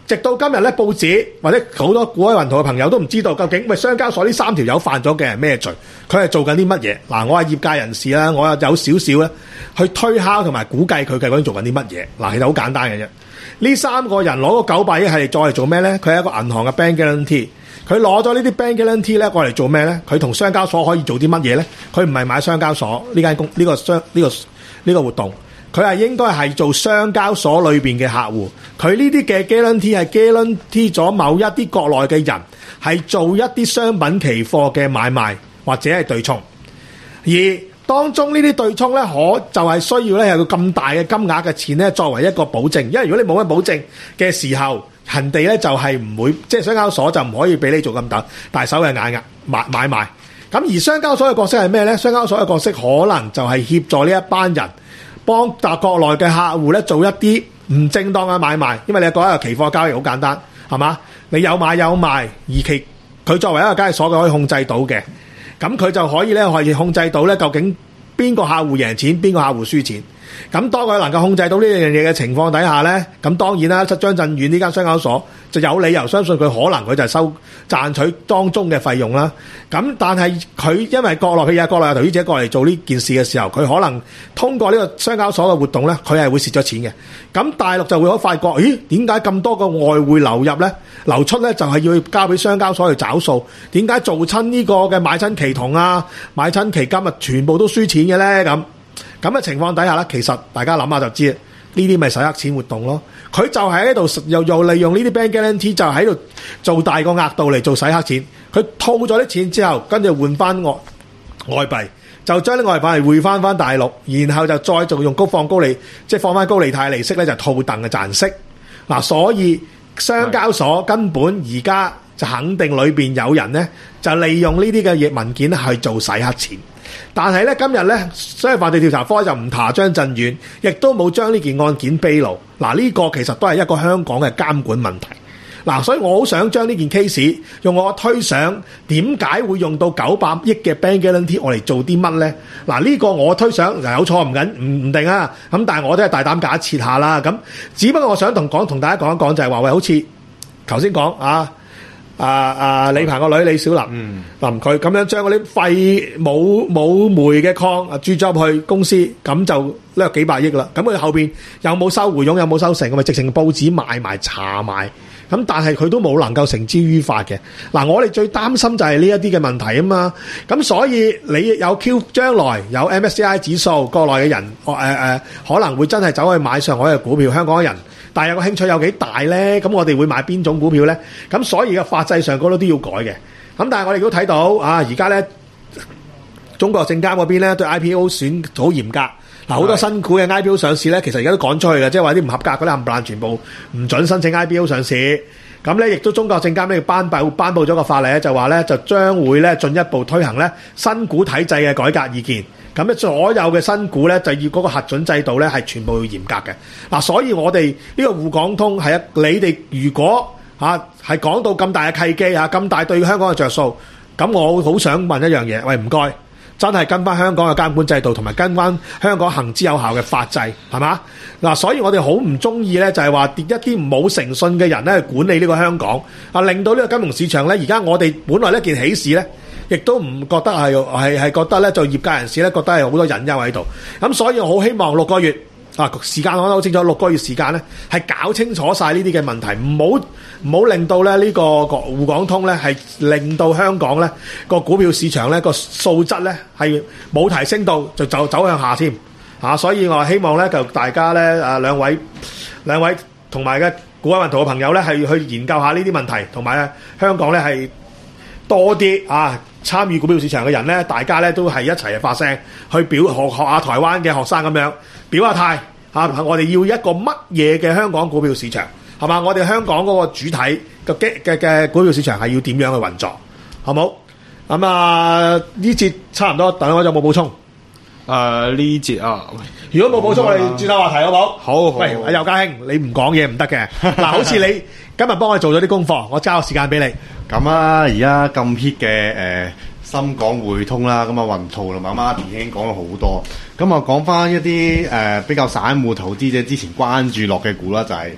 S3: 直到今日咧，報紙或者好多股海雲圖嘅朋友都唔知道究竟喂商交所呢三條友犯咗嘅係咩罪，佢係做緊啲乜嘢？嗱，我係業界人士啦，我又有少少咧去推敲同埋估計佢究竟做緊啲乜嘢。嗱，其實好簡單嘅啫。呢三個人攞個九百億係再嚟做咩咧？佢係一個銀行嘅 bank guarantee。佢攞咗呢啲 bank guarantee 咧，過嚟做咩咧？佢同商交所可以做啲乜嘢咧？佢唔係買商交所呢間公呢個商呢個呢個活動，佢係應該係做商交所裏邊嘅客戶。佢呢啲嘅 guarantee 係 guarantee 咗某一啲國內嘅人係做一啲商品期貨嘅買賣或者係對沖，而當中呢啲對沖咧，可就係需要咧有個咁大嘅金額嘅錢咧作為一個保證，因為如果你冇乜保證嘅時候，人哋咧就係唔會，即係商交所就唔可以俾你做咁大大手嘅眼額買買賣。咁而商交所嘅角色係咩咧？商交所嘅角色可能就係協助呢一班人幫達國內嘅客戶咧做一啲唔正當嘅買賣，因為你講一個期貨交易好簡單，係嘛？你有買有賣，而其佢作為一個交易所，佢可以控制到嘅，咁佢就可以咧可以控制到咧究竟邊個客戶贏錢，邊個客戶輸錢。咁當佢能夠控制到呢樣嘢嘅情況底下咧，咁當然啦，張震遠呢間商交所就有理由相信佢可能佢就係收賺取當中嘅費用啦。咁但係佢因為國內佢有國內有投資者過嚟做呢件事嘅時候，佢可能通過呢個商交所嘅活動咧，佢係會蝕咗錢嘅。咁大陸就會好發覺，咦？點解咁多個外匯流入咧、流出咧，就係要交俾商交所去找數？點解做親呢個嘅買親期銅啊、買親期金啊，全部都輸錢嘅咧？咁咁嘅情況底下咧，其實大家諗下就知，呢啲咪洗黑錢活動咯。佢就係喺度又又利用呢啲 bank guarantee 就喺度做大個額度嚟做洗黑錢。佢套咗啲錢之後，跟住換翻外外幣，就將啲外幣係匯翻翻大陸，然後就再做用高放高利，即係放翻高利貸利息咧，就套戥嘅賺息。嗱，所以商交所根本而家就肯定裏邊有人咧，就利用呢啲嘅嘢文件去做洗黑錢。但係咧，今日咧，所以犯罪調查科就唔查張震遠，亦都冇將呢件案件披露。嗱，呢個其實都係一個香港嘅監管問題。嗱，所以我好想將呢件 case 用我推想，點解會用到九百億嘅 bank guarantee 我嚟做啲乜咧？嗱，呢個我推想有錯唔緊唔唔定啊。咁但係我都係大膽假設下啦。咁只不過我想同講同大家講一講就係話喂，好似頭先講啊。啊啊！李鵬個女李小琳，嗯、林佢咁樣將嗰啲廢冇冇煤嘅礦啊注咗入去公司，咁就掠幾百億啦。咁佢後邊有冇收回佣，有冇收成，咁咪直情報紙賣埋查埋。咁但係佢都冇能夠繩之於法嘅。嗱，我哋最擔心就係呢一啲嘅問題啊嘛。咁所以你有 Q 將來有 M S C I 指數，國內嘅人誒誒、呃呃、可能會真係走去買上海嘅股票，香港嘅人。但係有個興趣有幾大咧？咁我哋會買邊種股票咧？咁所以嘅法制上嗰度都要改嘅。咁但係我哋都睇到啊，而家咧中國證監嗰邊咧對 I P O 選好嚴格。嗱，好多新股嘅 I P O 上市咧，其實而家都趕出去嘅，即係話啲唔合格嗰啲冚唪唥全部唔準申請 I P O 上市。咁咧亦都中國證監咧頒布頒布咗個法例咧，就話咧就將會咧進一步推行咧新股體制嘅改革意見。咁咧所有嘅新股咧就要嗰個核准制度咧係全部要嚴格嘅。嗱，所以我哋呢個滬港通係啊，你哋如果嚇係講到咁大嘅契機嚇，咁大對香港嘅着數，咁我好想問一樣嘢，喂，唔該，真係跟翻香港嘅監管制度，同埋跟翻香港行之有效嘅法制，係嘛？嗱，所以我哋好唔中意咧，就係話一啲冇誠信嘅人咧去管理呢個香港，啊，令到呢個金融市場咧，而家我哋本來呢件喜事咧。亦都唔覺得係係係覺得咧，做業界人士咧覺得係好多隱憂喺度。咁所以我好希望六個月啊時間講得好清楚，六個月時間咧係搞清楚晒呢啲嘅問題，唔好唔好令到咧呢個滬港通咧係令到香港咧個股票市場咧個素質咧係冇提升到就走走向下添啊！所以我希望咧就大家咧啊兩位兩位同埋嘅股海雲圖嘅朋友咧係去研究下呢啲問題，同埋咧香港咧係多啲啊！參與股票市場嘅人咧，大家咧都係一齊發聲，去表學學下台灣嘅學生咁樣表下態嚇。我哋要一個乜嘢嘅香港股票市場係嘛？我哋香港嗰個主體嘅嘅嘅股票市場係要點樣去運作？好冇？咁啊呢節差唔多，等我有冇補充？
S2: 誒呢節啊，
S3: 如果冇補充，我哋轉下話題好冇？
S2: 好，好。
S3: 喂，阿尤家兄，你唔講嘢唔得嘅。嗱，好似你今日幫我做咗啲功課，我交個時間俾你。
S4: 咁啊，而家咁 hit 嘅誒深港匯通啦，咁啊雲圖同埋媽咪已經講咗好多。咁啊講翻一啲誒、呃、比較散戶投資者之前關注落嘅股啦，就係、是、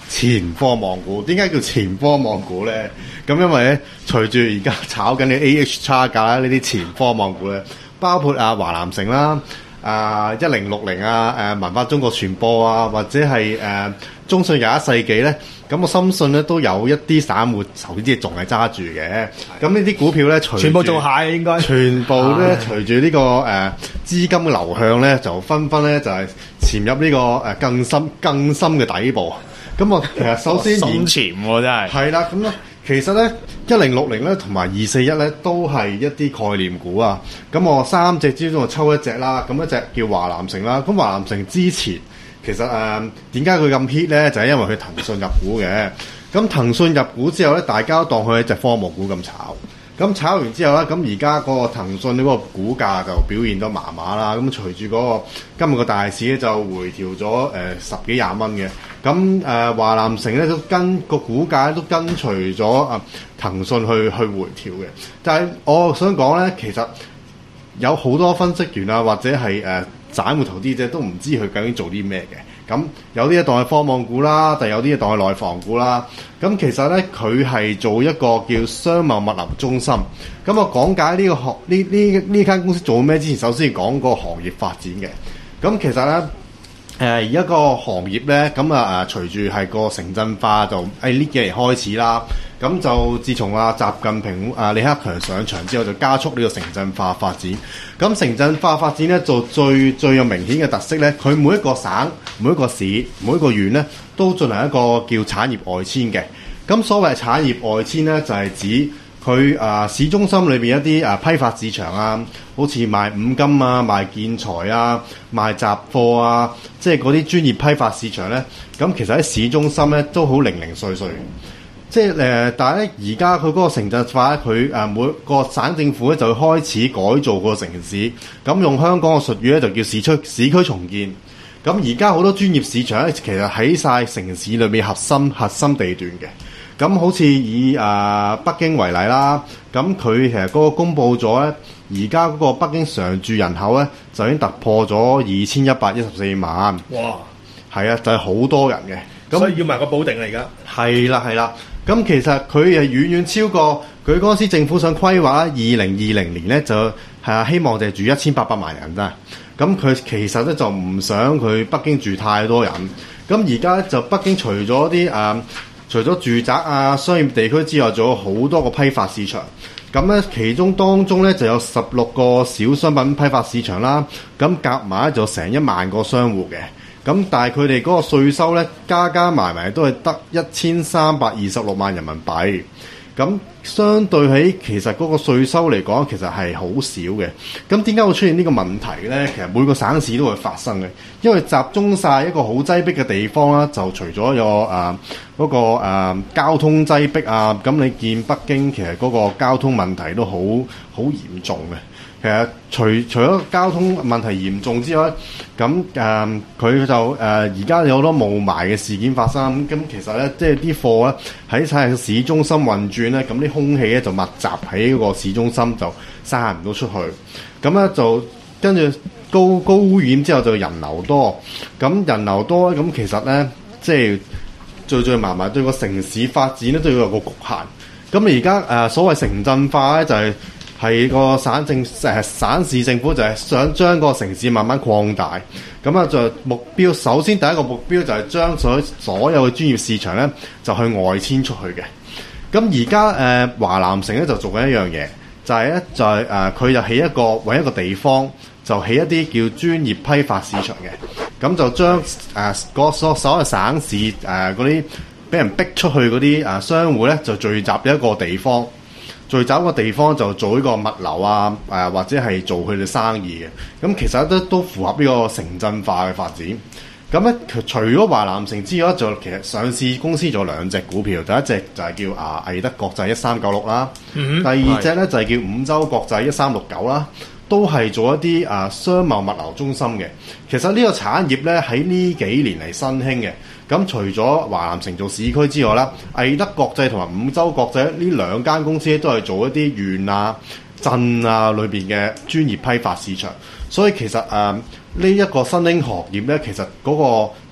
S4: 前科網股。點解叫前科網股咧？咁因為咧，隨住而家炒緊嘅 A H 差價啦，呢啲前科網股咧，包括啊華南城啦、啊一零六零啊、誒文化中國傳播啊，或者係誒、呃、中信廿一世紀咧，咁我深信咧都有一啲散戶投資者仲係揸住嘅。咁呢啲股票咧，隨
S3: 全部做蟹應該，
S4: 全部咧隨住呢、這個誒、呃、資金嘅流向咧，就紛紛咧就係、是、潛入呢、這個誒、呃、更深更深嘅底部。咁我其實首先
S2: 深潛喎真係
S4: 係啦，咁咧。其實咧，一零六零咧同埋二四一咧都係一啲概念股啊。咁我三隻之中就抽一隻啦。咁一隻叫華南城啦。咁華南城之前其實誒點解佢咁 hit 咧？就係、是、因為佢騰訊入股嘅。咁騰訊入股之後咧，大家都當佢係一隻科網股咁炒。咁炒完之後咧，咁而家嗰個騰訊呢個股價就表現得麻麻啦。咁隨住嗰個今日個大市咧就回調咗誒、呃、十幾廿蚊嘅。咁誒華南城咧都跟個股價都跟隨咗啊騰訊去去回調嘅。但係我想講咧，其實有好多分析員啊，或者係誒、呃、散戶投資者都唔知佢究竟做啲咩嘅。咁有啲一當係科網股啦，但有啲一當係內房股啦。咁其實咧，佢係做一個叫商貿物流中心。咁我講解呢個行呢呢呢間公司做咩之前，首先講個行業發展嘅。咁其實咧，誒而家個行業咧，咁啊誒隨住係個城鎮化就喺呢幾年開始啦。咁就自從啊習近平啊李克強上場之後，就加速呢個城鎮化發展。咁城鎮化發展咧，就最最有明顯嘅特色咧，佢每一個省、每一個市、每一個縣咧，都進行一個叫產業外遷嘅。咁所謂產業外遷咧，就係、是、指佢啊、呃、市中心裏邊一啲啊批發市場啊，好似賣五金啊、賣建材啊、賣雜貨啊，即係嗰啲專業批發市場咧。咁其實喺市中心咧都好零零碎碎。即係誒、呃，但係咧，而家佢嗰個城鎮化咧，佢誒、呃、每個省政府咧就會開始改造個城市，咁用香港嘅術語咧就叫市區市區重建。咁而家好多專業市場咧，其實喺晒城市裏面核心核心地段嘅。咁好似以誒、呃、北京為例啦，咁佢其實嗰個公佈咗咧，而家嗰個北京常住人口咧就已經突破咗二千一百一十四萬。
S3: 哇！
S4: 係啊，就係、是、好多人嘅。咁
S3: 所以要埋個保定啦，而家
S4: 係啦係啦。咁其實佢係遠遠超過佢嗰陣時政府想規劃啦，二零二零年咧就係啊希望就係住一千八百萬人啫。咁佢其實咧就唔想佢北京住太多人。咁而家咧就北京除咗啲誒，除咗住宅啊、商業地區之外，仲有好多個批發市場。咁咧其中當中咧就有十六個小商品批發市場啦。咁夾埋就成一萬個商戶嘅。咁但係佢哋嗰個稅收咧，加加埋埋都係得一千三百二十六萬人民幣。咁相對起其實嗰個稅收嚟講，其實係好少嘅。咁點解會出現呢個問題咧？其實每個省市都會發生嘅，因為集中晒一個好擠迫嘅地方啦。就除咗有誒嗰、呃那個、呃、交通擠迫啊，咁你見北京其實嗰個交通問題都好好嚴重嘅。其實除除咗交通問題嚴重之外，咁誒佢就誒而家有好多霧霾嘅事件發生。咁其實咧，即係啲貨咧喺晒市中心運轉咧，咁啲空氣咧就密集喺個市中心，就散唔到出去。咁咧就跟住高高污染之後就人流多。咁人流多咧，咁其實咧即係最最麻麻對個城市發展咧都要有個局限。咁而家誒所謂城鎮化咧就係、是。係個省政誒省市政府就係想將個城市慢慢擴大，咁啊就目標首先第一個目標就係將所所有嘅專業市場咧就去外遷出去嘅。咁而家誒華南城咧就做緊一樣嘢，就係、是、咧就係誒佢就起一個揾一個地方，就起一啲叫專業批發市場嘅。咁就將誒個所所有省市誒嗰啲俾人逼出去嗰啲誒商戶咧，就聚集喺一個地方。聚集個地方就做呢個物流啊，誒、呃、或者係做佢哋生意嘅，咁其實都都符合呢個城鎮化嘅發展。咁咧，除咗華南城之外，就其實上市公司仲有兩隻股票，第一隻就係叫啊毅德國際一三九六啦，嗯、第二隻咧就係叫五洲國際一三六九啦，都係做一啲啊商貿物流中心嘅。其實呢個產業咧喺呢幾年嚟新興嘅。咁除咗華南城做市區之外啦，毅德國際同埋五洲國際呢兩間公司都係做一啲縣啊、鎮啊裏邊嘅專業批發市場。所以其實誒呢一個新興行業咧，其實嗰個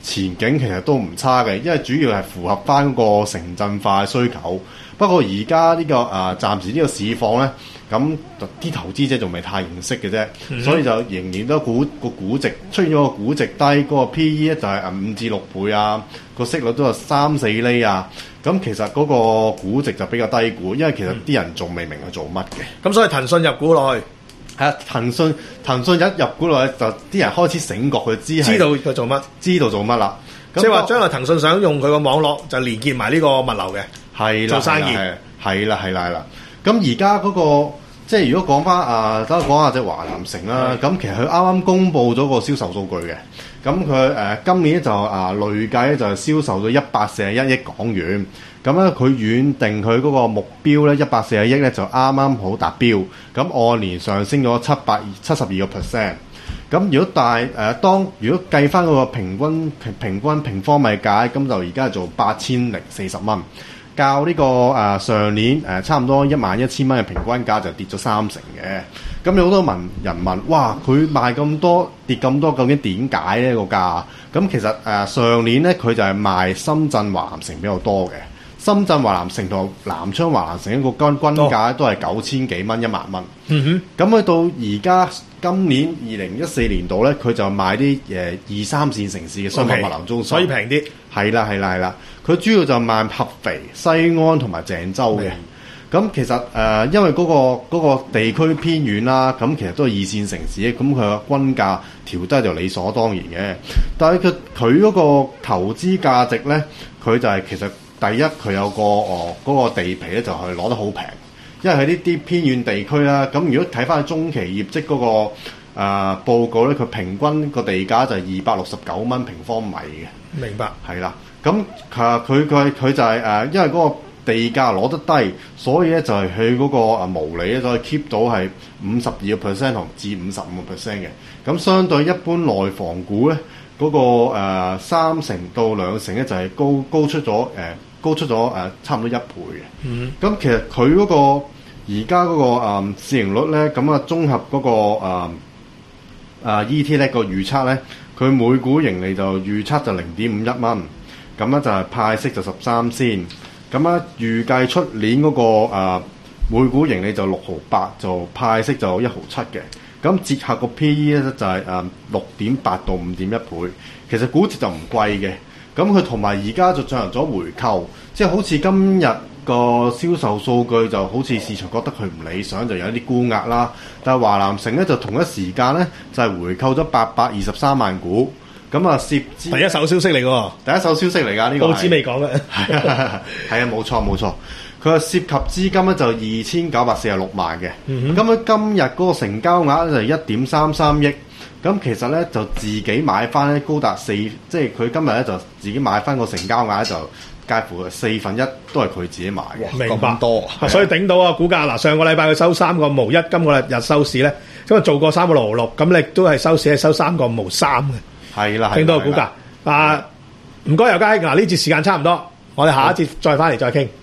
S4: 前景其實都唔差嘅，因為主要係符合翻嗰個城鎮化嘅需求。不過而家呢個啊、呃、暫時呢個市況咧，咁啲投資者仲未太認識嘅啫，嗯、所以就仍然都估個估值出現咗個估值低，嗰、嗰個 P E 咧就係五至六倍啊，個息率都係三四厘啊。咁其實嗰個估值就比較低估，因為其實啲人仲未明佢做乜嘅。
S3: 咁所以騰訊入股落去，
S4: 係啊，騰訊騰訊一入股落去就啲人開始醒覺，佢知
S3: 知道佢做乜，
S4: 知道做乜啦。
S3: 即係話將來騰訊想用佢個網絡就連結埋呢個物流嘅，
S4: 係啦，
S3: 做生意
S4: 係啦係啦係啦。咁而家嗰個即係如果講翻啊，等我講下隻華南城啦。咁其實佢啱啱公布咗個銷售數據嘅。咁佢誒今年就啊累計咧就係銷售咗一百四十一億港元。咁咧佢遠定佢嗰個目標咧一百四十億咧就啱啱好達標。咁按年上升咗七百七十二個 percent。咁如果大誒、呃、當如果計翻嗰個平均平平均平方米價，咁就而家係做八千零四十蚊，較呢、這個誒、呃、上年誒、呃、差唔多一萬一千蚊嘅平均價就跌咗三成嘅。咁有好多問人問，哇！佢賣咁多跌咁多，究竟點解呢個價？咁其實誒、呃、上年咧佢就係賣深圳華南城比較多嘅。深圳華南城同南昌華南城一個均均價都係九千幾蚊一萬蚊。嗯哼。咁去到而家今年二零一四年度咧，佢就賣啲誒二三線城市嘅商業物流中心，
S3: 所以平啲。
S4: 係啦係啦係啦，佢主要就賣合肥、西安同埋鄭州嘅。咁其實誒、呃，因為嗰、嗰個嗰個地區偏遠啦，咁其實都係二線城市，咁佢嘅均價調低就理所當然嘅。但係佢佢嗰個投資價值咧，佢就係其實。第一，佢有個哦嗰、那個地皮咧就係攞得好平，因為喺呢啲偏遠地區啦。咁如果睇翻中期業績嗰、那個誒、呃、報告咧，佢平均個地價就係二百六十九蚊平方米嘅。
S3: 明白。
S4: 係啦，咁佢佢佢佢就係、是、誒、呃，因為嗰個地價攞得低，所以咧就係佢嗰個誒毛利咧就可以 keep 到係五十二個 percent 同至五十五個 percent 嘅。咁相對一般內房股咧，嗰、那個、呃、三成到兩成咧就係高高出咗誒。呃高出咗誒、呃、差唔多一倍嘅，咁、嗯、其實佢嗰、那個而家嗰個、呃、市盈率咧，咁啊綜合嗰、那個誒、呃呃、E T 咧個預測咧，佢每股盈利就預測就零點五一蚊，咁咧就係派息就十三仙，咁啊預計出年嗰、那個、呃、每股盈利就六毫八，就派息就一毫七嘅，咁折合個 P E 咧就係誒六點八到五點一倍，其實估值就唔貴嘅。咁佢同埋而家就進行咗回購，即係好似今日個銷售數據就好似市場覺得佢唔理想，就有啲沽壓啦。但係華南城咧就同一時間咧就係、是、回購咗八百二十三萬股，咁啊涉資
S3: 第一手消息嚟㗎，
S4: 第一手消息嚟㗎呢個。報
S3: 紙未講嘅，
S4: 係啊，係啊，冇錯冇錯。佢話涉及資金咧就二千九百四十六萬嘅，咁、嗯、佢今日嗰個成交額就係一點三三億。咁其實咧就自己買翻咧高達四，即係佢今日咧就自己買翻個成交額就介乎四分一都係佢自己買嘅。
S3: 明白
S4: 多，
S3: 所以頂到啊股價嗱，上個禮拜佢收三個毫一，今個日收市咧，因為做過三個六毫六，咁你都係收市係收三個毫三嘅。
S4: 係啦，
S3: 頂到個股價啊，唔該，尤佳，嗱呢節時間差唔多，我哋下一節再翻嚟再傾。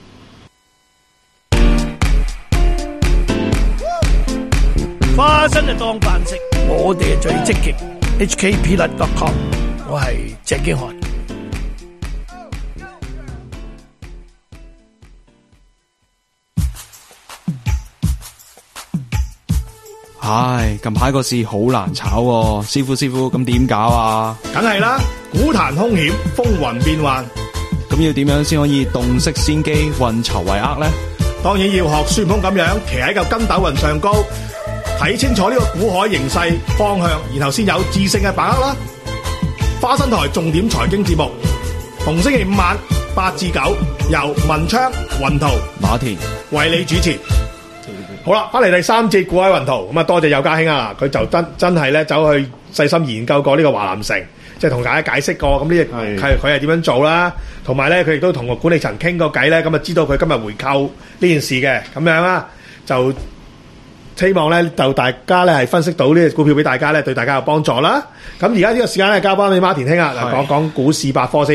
S10: 花生就當飯食，我哋係最積極。H K Peanut dot com， 我係鄭經翰。
S2: 唉，近排個市好難炒喎，師傅師傅，咁點搞啊？
S3: 梗係啦，股壇兇險，風雲變幻。
S2: 咁要點樣先可以洞悉先機，運籌帷幄呢？
S3: 當然要學孫悟空咁樣，騎喺嚿筋斗雲上高。睇清楚呢個股海形勢方向，然後先有智勝嘅把握啦。花生台重點財經節目，逢星期五晚八至九，由文昌、雲圖、
S2: 馬田
S3: 為你主持。好啦，翻嚟第三節股海雲圖，咁啊多謝有家兄啊，佢就真真係咧走去細心研究過呢個華南城，即係同大家解釋過，咁呢係佢係點樣做啦，同埋咧佢亦都同個管理層傾過偈咧，咁啊知道佢今日回購呢件事嘅，咁樣啦就。希望咧就大家咧係分析到呢個股票俾大家咧對大家有幫助啦。咁而家呢個時間咧交翻俾馬田兄啊，講講股市百科先。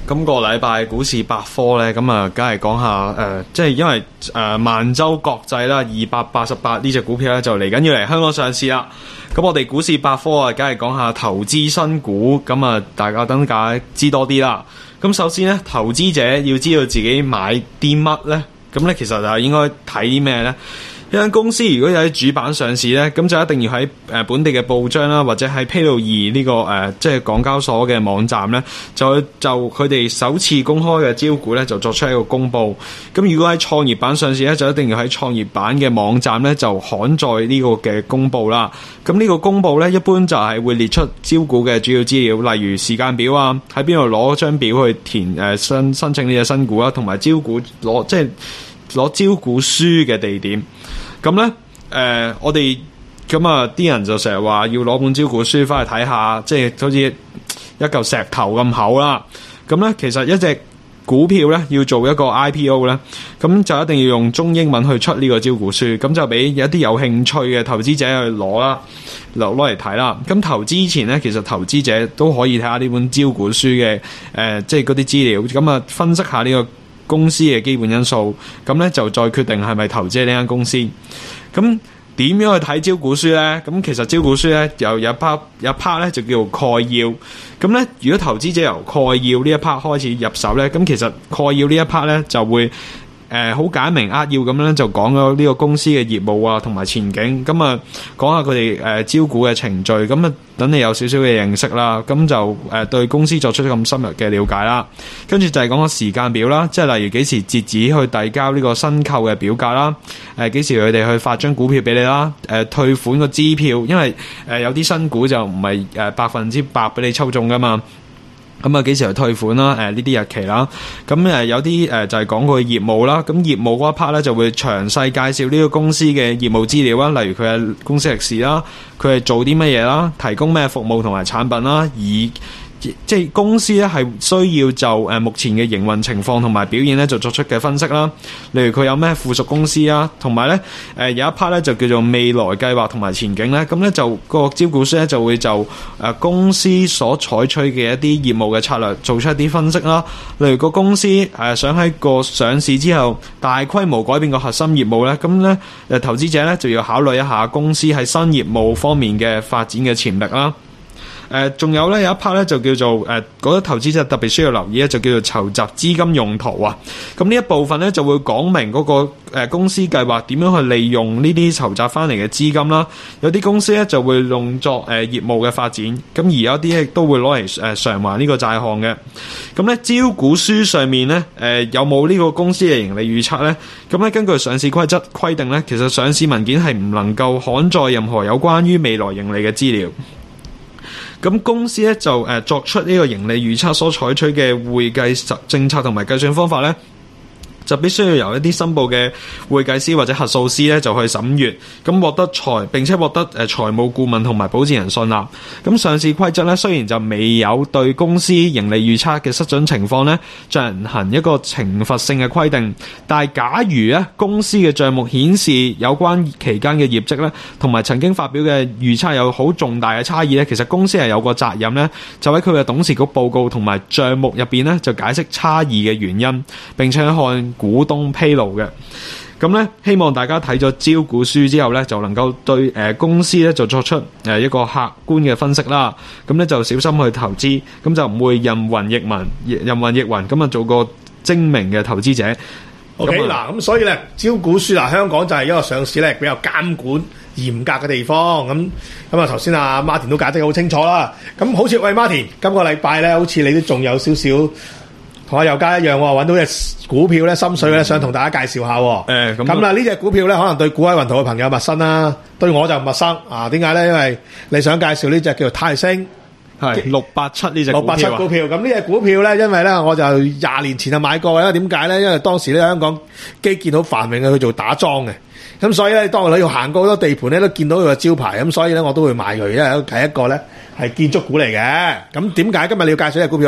S2: 今個禮拜股市百科咧，咁啊，梗係講下誒、呃，即係因為誒萬洲國際啦，二百八十八呢隻股票咧就嚟緊要嚟香港上市啦。咁我哋股市百科啊，梗係講下投資新股，咁啊，大家等大家知多啲啦。咁首先咧，投資者要知道自己買啲乜咧，咁咧其實就應該睇啲咩咧？一間公司如果有喺主板上市咧，咁就一定要喺誒本地嘅報章啦，或者喺披露易呢個誒即係港交所嘅網站咧，就就佢哋首次公開嘅招股咧，就作出一個公佈。咁如果喺創業板上市咧，就一定要喺創業板嘅網站咧就刊載呢個嘅公佈啦。咁呢個公佈咧，一般就係會列出招股嘅主要資料，例如時間表啊，喺邊度攞張表去填誒申申請呢隻新股啊，同埋招股攞即係攞招股書嘅地點。咁咧，誒、呃，我哋咁啊，啲人就成日話要攞本招股書翻去睇下，即係好似一嚿石頭咁厚啦。咁咧，其實一隻股票咧要做一個 I P O 咧，咁就一定要用中英文去出呢個招股書，咁就俾一啲有興趣嘅投資者去攞啦，攞攞嚟睇啦。咁投資前咧，其實投資者都可以睇下呢本招股書嘅誒、呃，即係嗰啲資料，咁啊分析下呢個公司嘅基本因素，咁咧就再決定係咪投資呢間公司。咁點樣去睇招股書咧？咁其實招股書咧又有一 part 有一 part 咧就叫做概要。咁咧如果投資者由概要呢一 part 開始入手咧，咁其實概要呢一 part 咧就會誒好簡明扼要咁樣就講咗呢個公司嘅業務啊同埋前景，咁啊講下佢哋誒招股嘅程序，咁啊等你有少少嘅認識啦，咁就誒對公司作出咁深入嘅了解啦。跟住就係講個時間表啦，即係例如幾時截止去遞交呢個申購嘅表格啦，誒幾時佢哋去發張股票俾你啦，誒退款個支票，因為誒有啲新股就唔係誒百分之百俾你抽中噶嘛。咁啊幾時去退款啦？誒呢啲日期啦，咁誒有啲誒就係講佢業務啦。咁業務嗰一 part 咧就會詳細介紹呢個公司嘅業務資料啦，例如佢嘅公司歷史啦，佢係做啲乜嘢啦，提供咩服務同埋產品啦，以即係公司咧係需要就誒目前嘅營運情況同埋表現咧就作出嘅分析啦。例如佢有咩附屬公司啊，同埋咧誒有一 part 咧就叫做未來計劃同埋前景咧。咁咧就個招股書咧就會就誒公司所採取嘅一啲業務嘅策略做出一啲分析啦。例如個公司誒想喺個上市之後大規模改變個核心業務咧，咁咧誒投資者咧就要考慮一下公司喺新業務方面嘅發展嘅潛力啦。誒仲有咧有一 part 咧就叫做誒嗰啲投資者特別需要留意咧，就叫做籌集資金用途啊。咁呢一部分咧就會講明嗰個誒公司計劃點樣去利用呢啲籌集翻嚟嘅資金啦。有啲公司咧就會用作誒業務嘅發展，咁而有啲亦都會攞嚟誒償還呢個債項嘅。咁咧招股書上面咧誒有冇呢個公司嘅盈利預測咧？咁咧根據上市規則規定咧，其實上市文件係唔能夠刊載任何有關於未來盈利嘅資料。咁公司咧就誒作出呢個盈利預測所採取嘅會計政策同埋計算方法咧，就必須要由一啲申報嘅會計師或者核數師咧就去審閱，咁獲得財並且獲得誒財務顧問同埋保薦人信納。咁上市規則咧雖然就未有對公司盈利預測嘅失準情況咧進行一個懲罰性嘅規定，但係假如咧公司嘅賬目顯示有關期間嘅業績咧同埋曾經發表嘅預測有好重大嘅差異咧，其實公司係有個責任咧，就喺佢嘅董事局報告同埋賬目入邊咧就解釋差異嘅原因，並且向股東披露嘅。咁咧希望大家睇咗招股書之後咧就能夠對誒、呃、公司咧就作出誒一個客觀嘅分析啦。咁咧就小心去投資，咁就唔會人云亦云人云亦云，咁啊做個精明嘅投資者。
S3: OK 嗱，咁所以咧招股書嗱，香港就係一個上市咧比較監管嚴格嘅地方。咁咁啊頭先阿 Martin 都解釋得好清楚啦。咁好似喂 Martin，今個禮拜咧好似你都仲有少少同阿尤嘉一樣喎，揾到隻股票咧心水咧，想同大家介紹下。誒咁咁啦，呢隻股票咧可能對股海雲圖嘅朋友陌生啦，對我就唔陌生啊。點解咧？因為你想介紹呢隻叫做泰星，
S2: 係六八七呢隻
S3: 六八七股票。咁呢隻股票咧，因為咧我就廿年前就買過嘅。因為點解咧？因為當時咧香港基建好繁榮嘅，去做打樁嘅。咁所以咧，當我要行過好多地盤咧，都見到佢個招牌。咁所以咧，我都會買佢，因為係一個咧係建築股嚟嘅。咁點解今日你要介紹呢隻股票啊？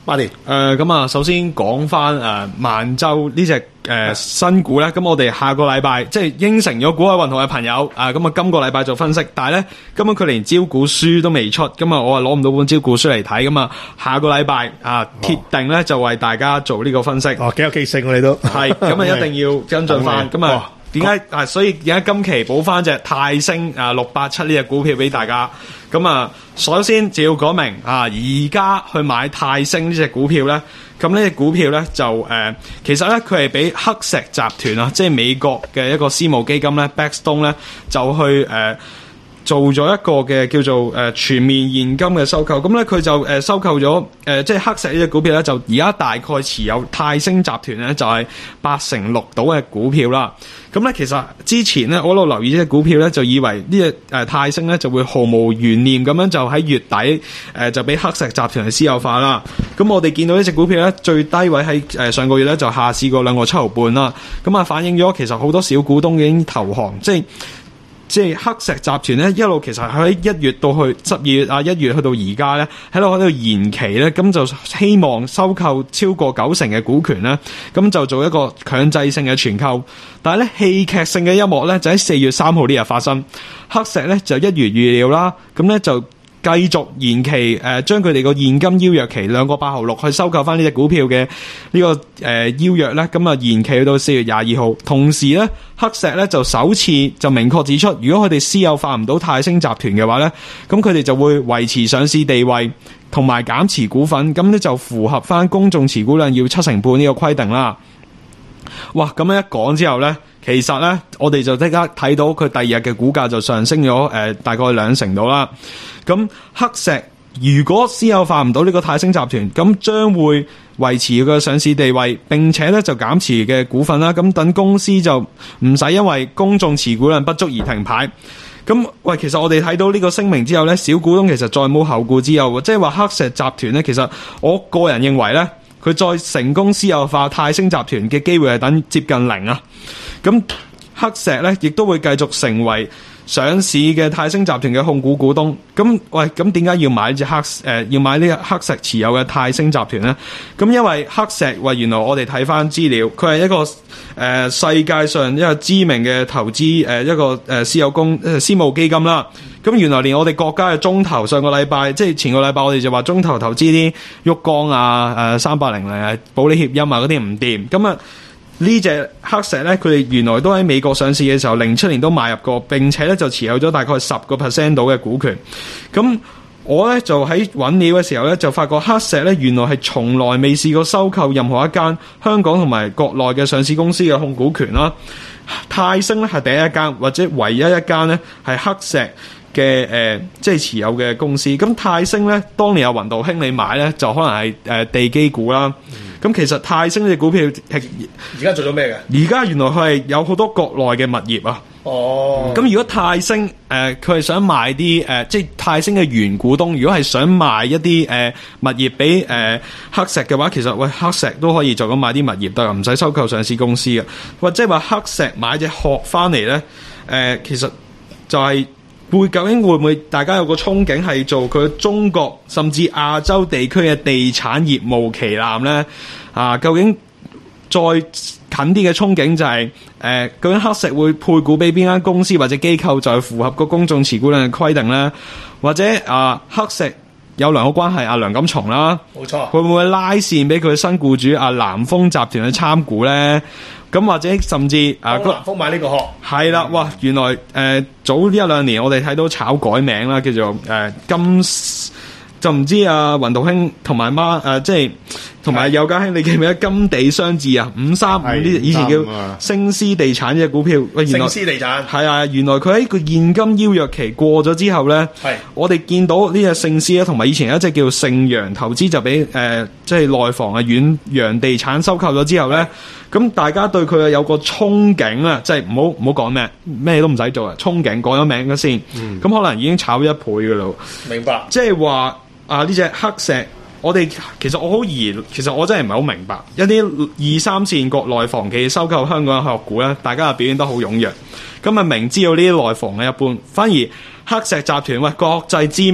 S3: Martin，
S2: 誒咁啊，首先講翻誒萬洲呢隻誒新股咧，咁我哋下個禮拜即係應承咗股海運動嘅朋友啊，咁啊今個禮拜做分析，但係咧根本佢連招股書都未出，咁啊我啊攞唔到本招股書嚟睇，咁啊下個禮拜啊鐵定咧就為大家做呢個分析。
S3: 哦，幾有記性喎你都
S2: 係，咁啊一定要跟進翻，咁啊。點解啊？所以點解今期補翻隻泰星啊六八七呢隻股票俾大家？咁啊，首先就要講明啊，而家去買泰星呢隻股票咧，咁呢隻股票咧就誒、呃，其實咧佢係俾黑石集團啊，即係美國嘅一個私募基金咧 ，Blackstone 咧就去誒。呃做咗一個嘅叫做誒、呃、全面現金嘅收購，咁咧佢就誒、呃、收購咗誒、呃、即係黑石呢隻股票咧，就而家大概持有泰星集團咧就係、是、八成六到嘅股票啦。咁咧其實之前咧我喺度留意呢隻股票咧，就以為呢隻誒泰星咧就會毫無懸念咁樣就喺月底誒、呃、就俾黑石集團係私有化啦。咁我哋見到呢隻股票咧最低位喺誒、呃、上個月咧就下試過兩個七毫半啦。咁啊反映咗其實好多小股東已經投降，即係。即係黑石集團咧，一路其實喺一月到去十二月啊，一月去到而家咧，喺度喺度延期咧，咁就希望收購超過九成嘅股權咧，咁就做一個強制性嘅全購。但係咧，戲劇性嘅一幕咧，就喺四月三號呢日發生。黑石咧就一如預料啦，咁咧就繼續延期，誒、呃、將佢哋個現金邀約期兩個八毫六去收購翻呢隻股票嘅呢、這個誒、呃、邀約咧，咁啊延期去到四月廿二號。同時咧，黑石咧就首次就明確指出，如果佢哋私有化唔到泰星集團嘅話咧，咁佢哋就會維持上市地位同埋減持股份，咁咧就符合翻公眾持股量要七成半呢個規定啦。哇！咁樣一講之後咧，其實咧我哋就即刻睇到佢第二日嘅股價就上升咗誒、呃、大概兩成度啦。咁黑石如果私有化唔到呢個泰星集團，咁將會維持佢嘅上市地位，並且咧就減持嘅股份啦。咁等公司就唔使因為公眾持股量不足而停牌。咁喂，其實我哋睇到呢個聲明之後咧，小股東其實再冇後顧之憂，即係話黑石集團咧，其實我個人認為咧，佢再成功私有化泰星集團嘅機會係等接近零啊。咁黑石咧亦都會繼續成為上市嘅泰星集團嘅控股股東。咁喂，咁點解要買呢隻黑誒、呃、要買呢個黑石持有嘅泰星集團咧？咁因為黑石喂，原來我哋睇翻資料，佢係一個誒、呃、世界上一個知名嘅投資誒、呃、一個誒、呃、私有公誒、呃、私募基金啦。咁原來連我哋國家嘅中投上個禮拜，即係前個禮拜我哋就話中投投資啲旭光啊、誒三八零零啊、保利協鑫啊嗰啲唔掂，咁啊。呢隻黑石咧，佢哋原來都喺美國上市嘅時候，零七年都買入過，並且咧就持有咗大概十個 percent 到嘅股權。咁我咧就喺揾料嘅時候咧，就發覺黑石咧原來係從來未試過收購任何一間香港同埋國內嘅上市公司嘅控股權啦。泰星咧係第一間或者唯一一間咧係黑石嘅誒、呃，即係持有嘅公司。咁泰星咧，當年有雲道興你買咧，就可能係誒、呃、地基股啦。咁、嗯、其實泰星呢隻股票係
S3: 而家做咗咩嘅？
S2: 而家原來佢係有好多國內嘅物業啊。
S3: 哦。咁
S2: 如果泰星誒佢係想賣啲誒、呃，即係泰星嘅原股東，如果係想賣一啲誒、呃、物業俾誒、呃、黑石嘅話，其實喂黑石都可以就咁買啲物業得，唔使收購上市公司嘅。或者話黑石買隻殼翻嚟咧，誒、呃、其實就係、是。會究竟會唔會大家有個憧憬係做佢中國甚至亞洲地區嘅地產業務旗艦呢？啊，究竟再近啲嘅憧憬就係、是、誒、呃，究竟黑石會配股俾邊間公司或者機構就係符合個公眾持股量嘅規定呢？或者啊，黑石有良好關係，阿梁錦松啦，
S3: 冇錯，
S2: 會唔會拉線俾佢新僱主阿南豐集團去參股呢？咁或者甚至啊，
S3: 南豐買呢個殼
S2: 係啦，哇！原來誒、呃、早呢一兩年我哋睇到炒改名啦，叫做誒、呃、金，就唔知啊雲道興同埋媽誒，即係同埋有家興，你記唔記得金地商治啊？五三五呢？以前叫星獅地產嘅股票，喂，原來
S3: 星獅地產
S2: 係啊，原來佢喺個現金邀約期過咗之後咧，係我哋見到呢隻星獅咧，同埋以前有一隻叫盛陽投資就俾誒即係內房嘅遠洋地產收購咗之後咧。咁大家對佢有個憧憬啊，即係唔好唔好講咩，咩都唔使做啊，憧憬講咗名先，咁、嗯、可能已經炒咗一倍噶啦。
S3: 明白，
S2: 即係話啊呢隻黑石，我哋其實我好疑，其實我真係唔係好明白，一啲二三線國內房企收購香港嘅學股咧，大家表現得好踴躍，咁啊明知道呢啲內房嘅一般，反而黑石集團喂國際知名。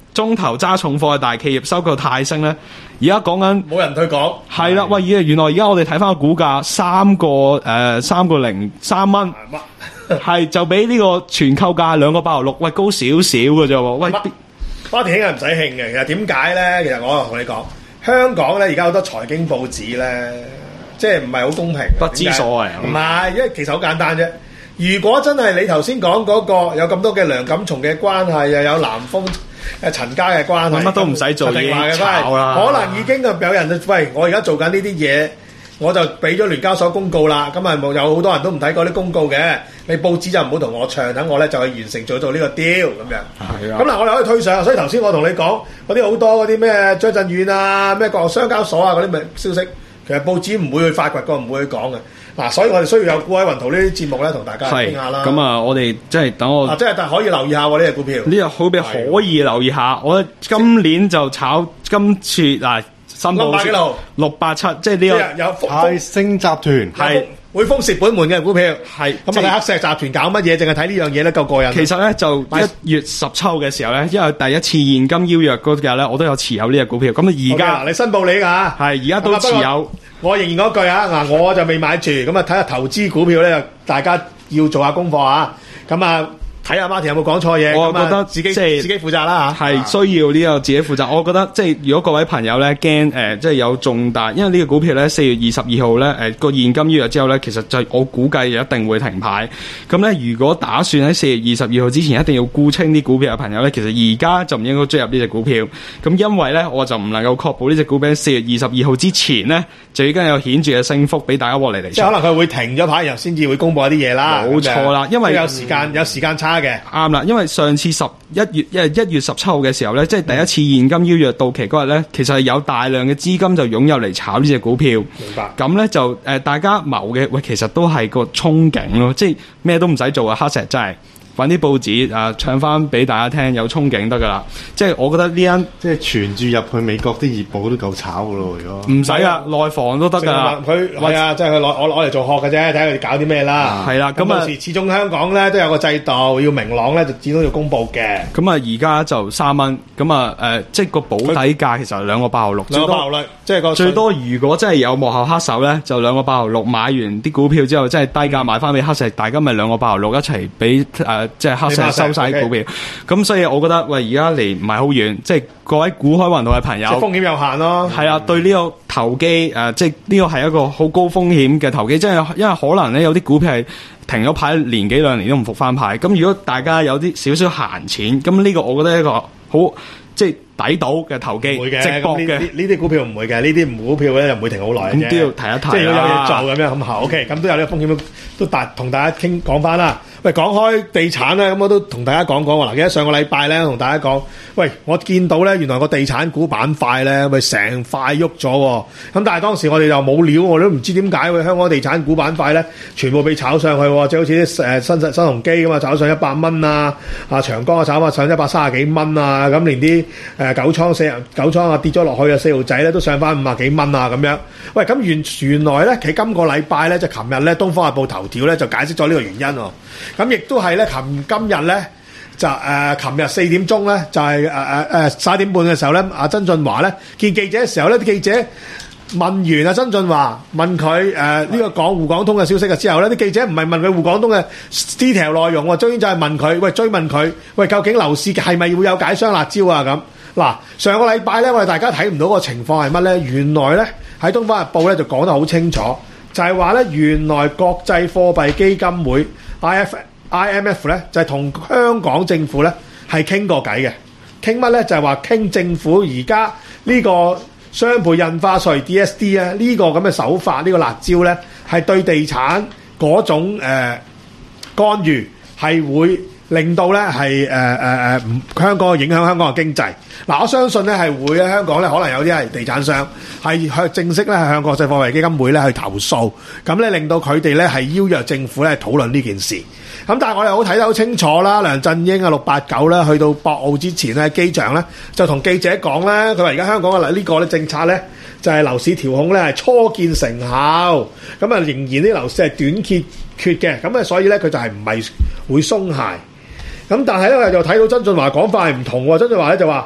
S2: 中投揸重貨嘅大企業收購泰升咧，而家講緊
S3: 冇人退講。
S2: 係啦，喂，原來而家我哋睇翻個股價三個誒三個零三蚊，係就比呢個全購價兩個八毫六，喂高少少嘅啫喎，喂。
S3: 巴田兄係唔使興嘅，其實點解咧？其實我同你講，香港咧而家好多財經報紙咧，即係唔係好公平，
S2: 不知所謂。
S3: 唔係，因為其實好簡單啫。如果真係你頭先講嗰個有咁多嘅梁錦松嘅關係，又有南豐誒陳家嘅關係，
S2: 乜都唔使做已經炒啦。
S3: 可能已經有人喂，我而家做緊呢啲嘢，我就俾咗聯交所公告啦。咁啊冇有好多人都唔睇嗰啲公告嘅，你報紙就唔好同我唱，等我咧就去完成做做呢個 deal 咁樣。係啊。咁嗱，我哋可以推上，所以頭先我同你講嗰啲好多嗰啲咩張震遠啊、咩國商交所啊嗰啲咪消息，其實報紙唔會去發掘過，唔會去講嘅。嗱，所以我哋需要有股海雲圖呢啲節目咧，同大家傾下啦。
S2: 咁啊，我哋即係等我。
S3: 啊，即係但係可以留意下喎呢隻股票。
S2: 呢隻好比可以留意下，我今年就炒今次嗱，新報六八七，即係呢個
S3: 有
S4: 泰升集團
S3: 係匯豐蝕本門嘅股票。
S2: 係
S3: 咁啊，黑石集團搞乜嘢？淨係睇呢樣嘢咧，夠過癮。
S2: 其實咧就一月十抽嘅時候咧，因為第一次現金邀約嗰日咧，我都有持有呢隻股票。咁而家
S3: 你申報你㗎，
S2: 係而家都持有。
S3: 我仍然嗰句啊，嗱，我就未買住，咁啊睇下投資股票咧，大家要做下功課啊，咁啊睇下Martin有冇講錯嘢，
S2: 我覺得
S3: 自己
S2: 即係
S3: 自己負責啦嚇，
S2: 係需要呢個自己負責。我覺得即係如果各位朋友咧驚誒，即係有重大，因為呢個股票咧四月二十二號咧誒個現金邀約之後咧，其實就我估計一定會停牌。咁咧如果打算喺四月二十二號之前一定要沽清啲股票嘅朋友咧，其實而家就唔應該追入呢隻股票。咁因為咧我就唔能夠確保呢隻股票喺四月二十二號之前咧就已經有顯著嘅升幅俾大家獲利嚟。
S3: 即係可能佢會停咗牌，然後先至會公佈一啲嘢啦。
S2: 冇錯啦，因為
S3: 有時間、嗯、有時間差嘅。
S2: 啱啦，因為上次十一月一一月十七號嘅時候咧，即係第一次現金邀約到期嗰日咧，其實係有大量嘅資金就湧入嚟炒呢隻股票。
S3: 明白。
S2: 咁咧就誒、呃，大家謀嘅喂，其實都係個憧憬咯，即係咩都唔使做啊！黑石真係揾啲報紙啊，唱翻俾大家聽，有憧憬得噶啦。即係我覺得呢間
S4: 即係傳住入去美國啲熱報都夠炒噶咯，如果
S2: 唔使啊，內房都得噶。
S3: 佢係啊，即係佢攞我攞嚟做殼嘅啫，睇下佢哋搞啲咩啦。
S2: 係啦，咁啊，
S3: 始終香港咧都有個制度，要明朗咧就始終要公佈嘅。
S2: 咁啊，而家就三蚊，咁啊誒，即係個保底價其實係兩個八毫六，
S3: 兩個八毫六，即係個
S2: 最多。如果真係有幕後黑手咧，就兩個八毫六買完啲股票之後，即係低價賣翻俾黑石，大家咪兩個八毫六一齊俾誒，即係黑石收晒股票。咁所以我覺得喂，而家離唔係好遠，即係各位股海雲圖嘅朋友，
S3: 風險有限咯。
S2: 係啊，對呢個投機誒，即係呢個係一個好高風險嘅投機，即係因為可能咧有啲股票係停咗牌年幾兩年都唔復翻牌。咁如果大家有啲少少閒錢，咁呢個我覺得係一個好即係抵到嘅投機，直博嘅
S3: 呢啲股票唔會嘅，呢啲股票咧就唔會停好耐嘅。
S2: 咁都要提一提，
S3: 即係如果有嘢做咁樣咁好 OK，咁都有呢個風險都大同大家傾講翻啦。喂，講開地產咧，咁我都同大家講講喎。嗱，記得上個禮拜咧，同大家講，喂，我見到咧，原來個地產股板塊咧，喂，成塊喐咗喎。咁但係當時我哋又冇料，我都唔知點解，喂，香港地產股板塊咧，全部被炒上去喎，即係好似啲誒新新鴻基咁啊，炒上一百蚊啊，啊長江啊炒啊上一百三十幾蚊啊，咁連啲誒九倉四九倉啊跌咗落去啊，四號仔咧都上翻五十幾蚊啊咁樣。喂，咁原原來咧，其實今個禮拜咧，就琴日咧，《東方日報》頭條咧就解釋咗呢個原因喎。咁亦都係咧，琴今日咧就誒，琴日四點鐘咧就係誒誒誒十一點半嘅時候咧，阿曾俊華咧見記者嘅時候咧，啲記者問完阿曾俊華問佢誒呢個講滬港通嘅消息嘅之後咧，啲記者唔係問佢滬港通嘅 detail 內容喎，終於就係問佢喂追問佢喂究竟樓市係咪會有解雙辣椒啊咁嗱？上個禮拜咧，我哋大家睇唔到個情況係乜咧？原來咧喺《東方日報》咧就講得好清楚，就係話咧原來國際貨幣基金會 I F I M F 咧就係同香港政府咧係傾過偈嘅，傾乜咧就係話傾政府而家呢個雙倍印花稅 D S D 啊呢個咁嘅手法，呢個辣椒咧係對地產嗰種誒干預係會令到咧係誒誒誒唔香港影響香港嘅經濟。嗱，我相信咧係會咧香港咧可能有啲係地產商係向正式咧向國際貨幣基金會咧去投訴，咁咧令到佢哋咧係邀約政府咧討論呢件事。咁但係我哋好睇得好清楚啦，梁振英啊六八九咧去到博鰲之前咧機場咧就同記者講咧，佢話而家香港嘅呢個咧政策咧就係樓市調控咧係初見成效，咁啊仍然啲樓市係短缺缺嘅，咁啊所以咧佢就係唔係會鬆懈。咁但係咧又睇到曾俊華講法係唔同喎，曾俊華咧就話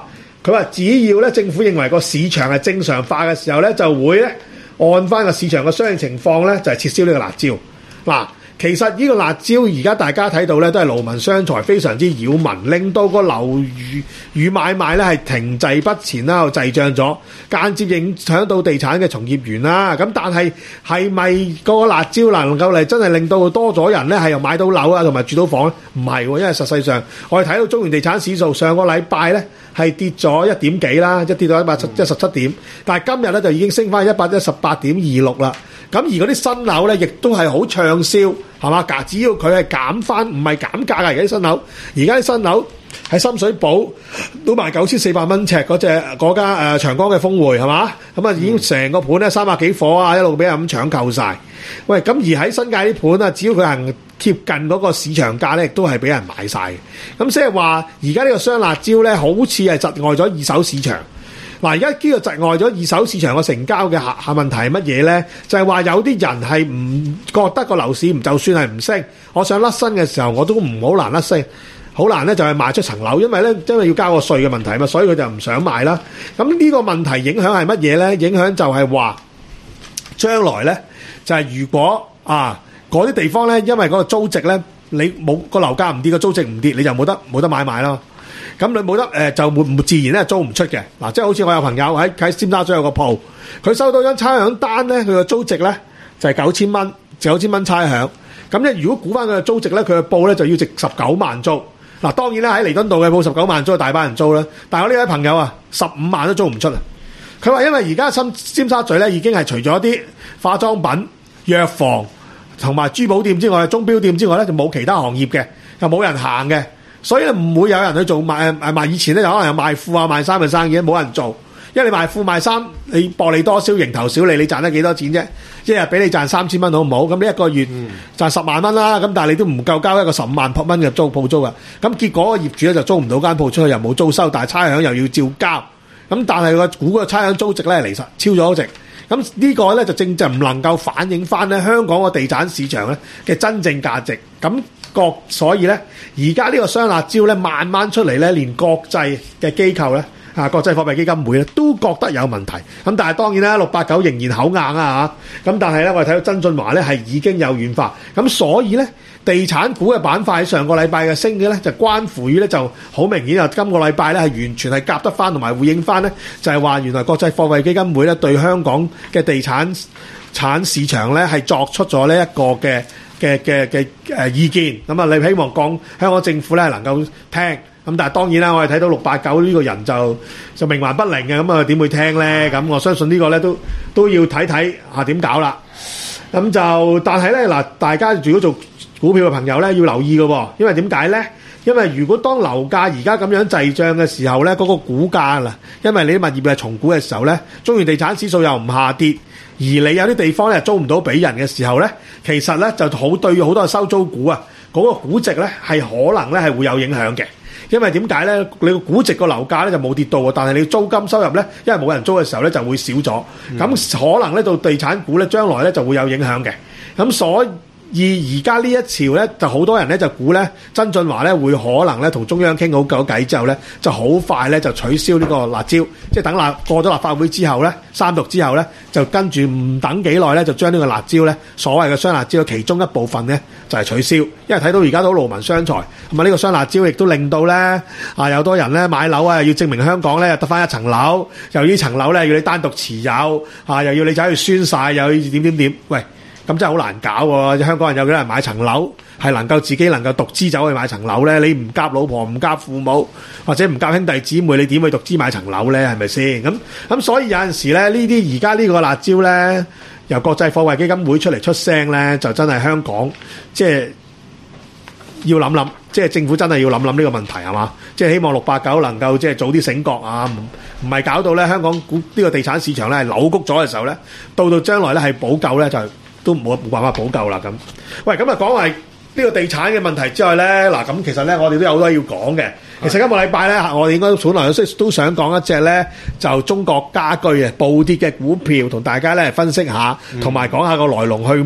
S3: 佢話只要咧政府認為個市場係正常化嘅時候咧，就會咧按翻個市場嘅相應情況咧，就係撤銷呢個辣椒。嗱，其實呢個辣椒而家大家睇到咧，都係勞民傷財，非常之擾民，令到個樓宇與買賣咧係停滯不前啦，又滯脹咗，間接影響到地產嘅從業員啦。咁但係係咪嗰個辣椒能夠嚟真係令到多咗人咧係又買到樓啊，同埋住到房咧？唔係喎，因為實際上我哋睇到中原地產指數上個禮拜咧係跌咗一點幾啦，即係跌到一百一十七點，但係今日咧就已經升翻一百一十八點二六啦。咁而嗰啲新樓咧，亦都係好暢銷，係嘛？只要佢係減翻，唔係減價㗎。而家啲新樓，而家啲新樓喺深水埗都賣九千四百蚊尺嗰隻嗰間誒長江嘅峰匯，係嘛？咁啊已經成個盤咧三百幾伙啊，一路俾人咁搶購晒。喂，咁而喺新界啲盤啊，只要佢行貼近嗰個市場價咧，亦都係俾人買晒嘅。咁即係話，而家呢個雙辣椒咧，好似係窒礙咗二手市場。嗱，而家呢個窒礙咗二手市場個成交嘅下下問題係乜嘢咧？就係話有啲人係唔覺得個樓市唔就算係唔升，我想甩身嘅時候我都唔好難甩身，好難咧就係賣出層樓，因為咧因為要交個稅嘅問題嘛，所以佢就唔想賣啦。咁呢個問題影響係乜嘢咧？影響就係話將來咧就係如果啊嗰啲地方咧，因為嗰個租值咧，你冇個樓價唔跌，個租值唔跌，你就冇得冇得買賣咯。咁你冇得誒、呃、就唔自然咧租唔出嘅嗱，即係好似我有朋友喺喺尖沙咀有個鋪，佢收到張差餉單咧，佢個租值咧就係九千蚊，九千蚊差餉。咁咧如果估翻佢嘅租值咧，佢嘅報咧就要值十九萬租。嗱，當然啦，喺彌敦道嘅報十九萬租，大班人租啦。但係我呢位朋友啊，十五萬都租唔出啊！佢話因為而家深尖沙咀咧已經係除咗啲化妝品、藥房同埋珠寶店之外、鐘錶店之外咧，就冇其他行業嘅，又冇人行嘅。所以咧唔會有人去做賣誒賣，以前咧有可能有賣褲啊賣衫嘅生意，冇人做，因為你賣褲賣衫，你薄利多銷，蠅頭小利，你賺得幾多錢啫？一日俾你賺三千蚊好唔好？咁你一個月賺十萬蚊啦，咁但係你都唔夠交一個十五萬蚊嘅租鋪租啊！咁結果個業主咧就租唔到間鋪出去，又冇租收，但係差餉又要照交，咁但係個估個差餉租值咧離實超咗值，咁呢個咧就正就唔能夠反映翻咧香港個地產市場咧嘅真正價值，咁。國所以咧，而家呢個雙辣椒咧，慢慢出嚟咧，連國際嘅機構咧，啊國際貨幣基金會咧，都覺得有問題。咁但係當然啦，六八九仍然口硬啊嚇。咁但係咧，我哋睇到曾俊華咧係已經有軟化。咁所以咧，地產股嘅板塊喺上個禮拜嘅升嘅咧，就關乎於咧就好明顯啊，今個禮拜咧係完全係夾得翻同埋回應翻咧，就係話原來國際貨幣基金會咧對香港嘅地產產市場咧係作出咗呢一個嘅。嘅嘅嘅誒意見，咁啊你希望講香港政府咧能夠聽，咁但係當然啦，我哋睇到六八九呢個人就就冥頑不靈嘅，咁啊點會聽咧？咁我相信呢個咧都都要睇睇下點搞啦。咁就但係咧嗱，大家如果做股票嘅朋友咧要留意嘅喎，因為點解咧？因為如果當樓價而家咁樣滯漲嘅時候咧，嗰個股價啦，因為你啲物業係重估嘅時候咧，中原地產指數又唔下跌。而你有啲地方咧租唔到俾人嘅時候咧，其實咧就好對好多收租股啊，嗰、那個估值咧係可能咧係會有影響嘅，因為點解咧？你個估值個樓價咧就冇跌到，但係你租金收入咧，因為冇人租嘅時候咧就會少咗，咁、嗯、可能咧到地產股咧將來咧就會有影響嘅，咁所以。而而家呢一潮咧，就好多人咧就估咧，曾俊華咧會可能咧同中央傾好夠計之後咧，就好快咧就取消呢個辣椒，即係等辣過咗立法會之後咧，三讀之後咧，就跟住唔等幾耐咧，就將呢個辣椒咧，所謂嘅雙辣椒嘅其中一部分咧，就係取消。因為睇到而家都勞民傷財，咁啊呢個雙辣椒亦都令到咧啊有多人咧買樓啊，要證明香港咧得翻一層樓，又呢層樓咧要你單獨持有啊，又要你走去宣誓，又要點點點，喂！咁真係好難搞喎！香港人有幾多人買層樓係能夠自己能夠獨資走去買層樓咧？你唔夾老婆唔夾父母或者唔夾兄弟姊妹，你點去獨資買層樓咧？係咪先？咁咁所以有陣時咧，呢啲而家呢個辣椒咧，由國際貨幣基金會出嚟出聲咧，就真係香港即係要諗諗，即係政府真係要諗諗呢個問題係嘛？即係希望六八九能夠即係早啲醒覺啊！唔唔係搞到咧香港股呢個地產市場咧係扭曲咗嘅時候咧，到到將來咧係補救咧就。都冇冇辦法補救啦咁。喂，咁啊講埋呢個地產嘅問題之外咧，嗱咁其實咧我哋都有好多要講嘅。其實今個禮拜咧，我哋應該本來都想講一隻咧就中國家居啊暴跌嘅股票，同大家咧分析下，同埋講下個來龍去脈。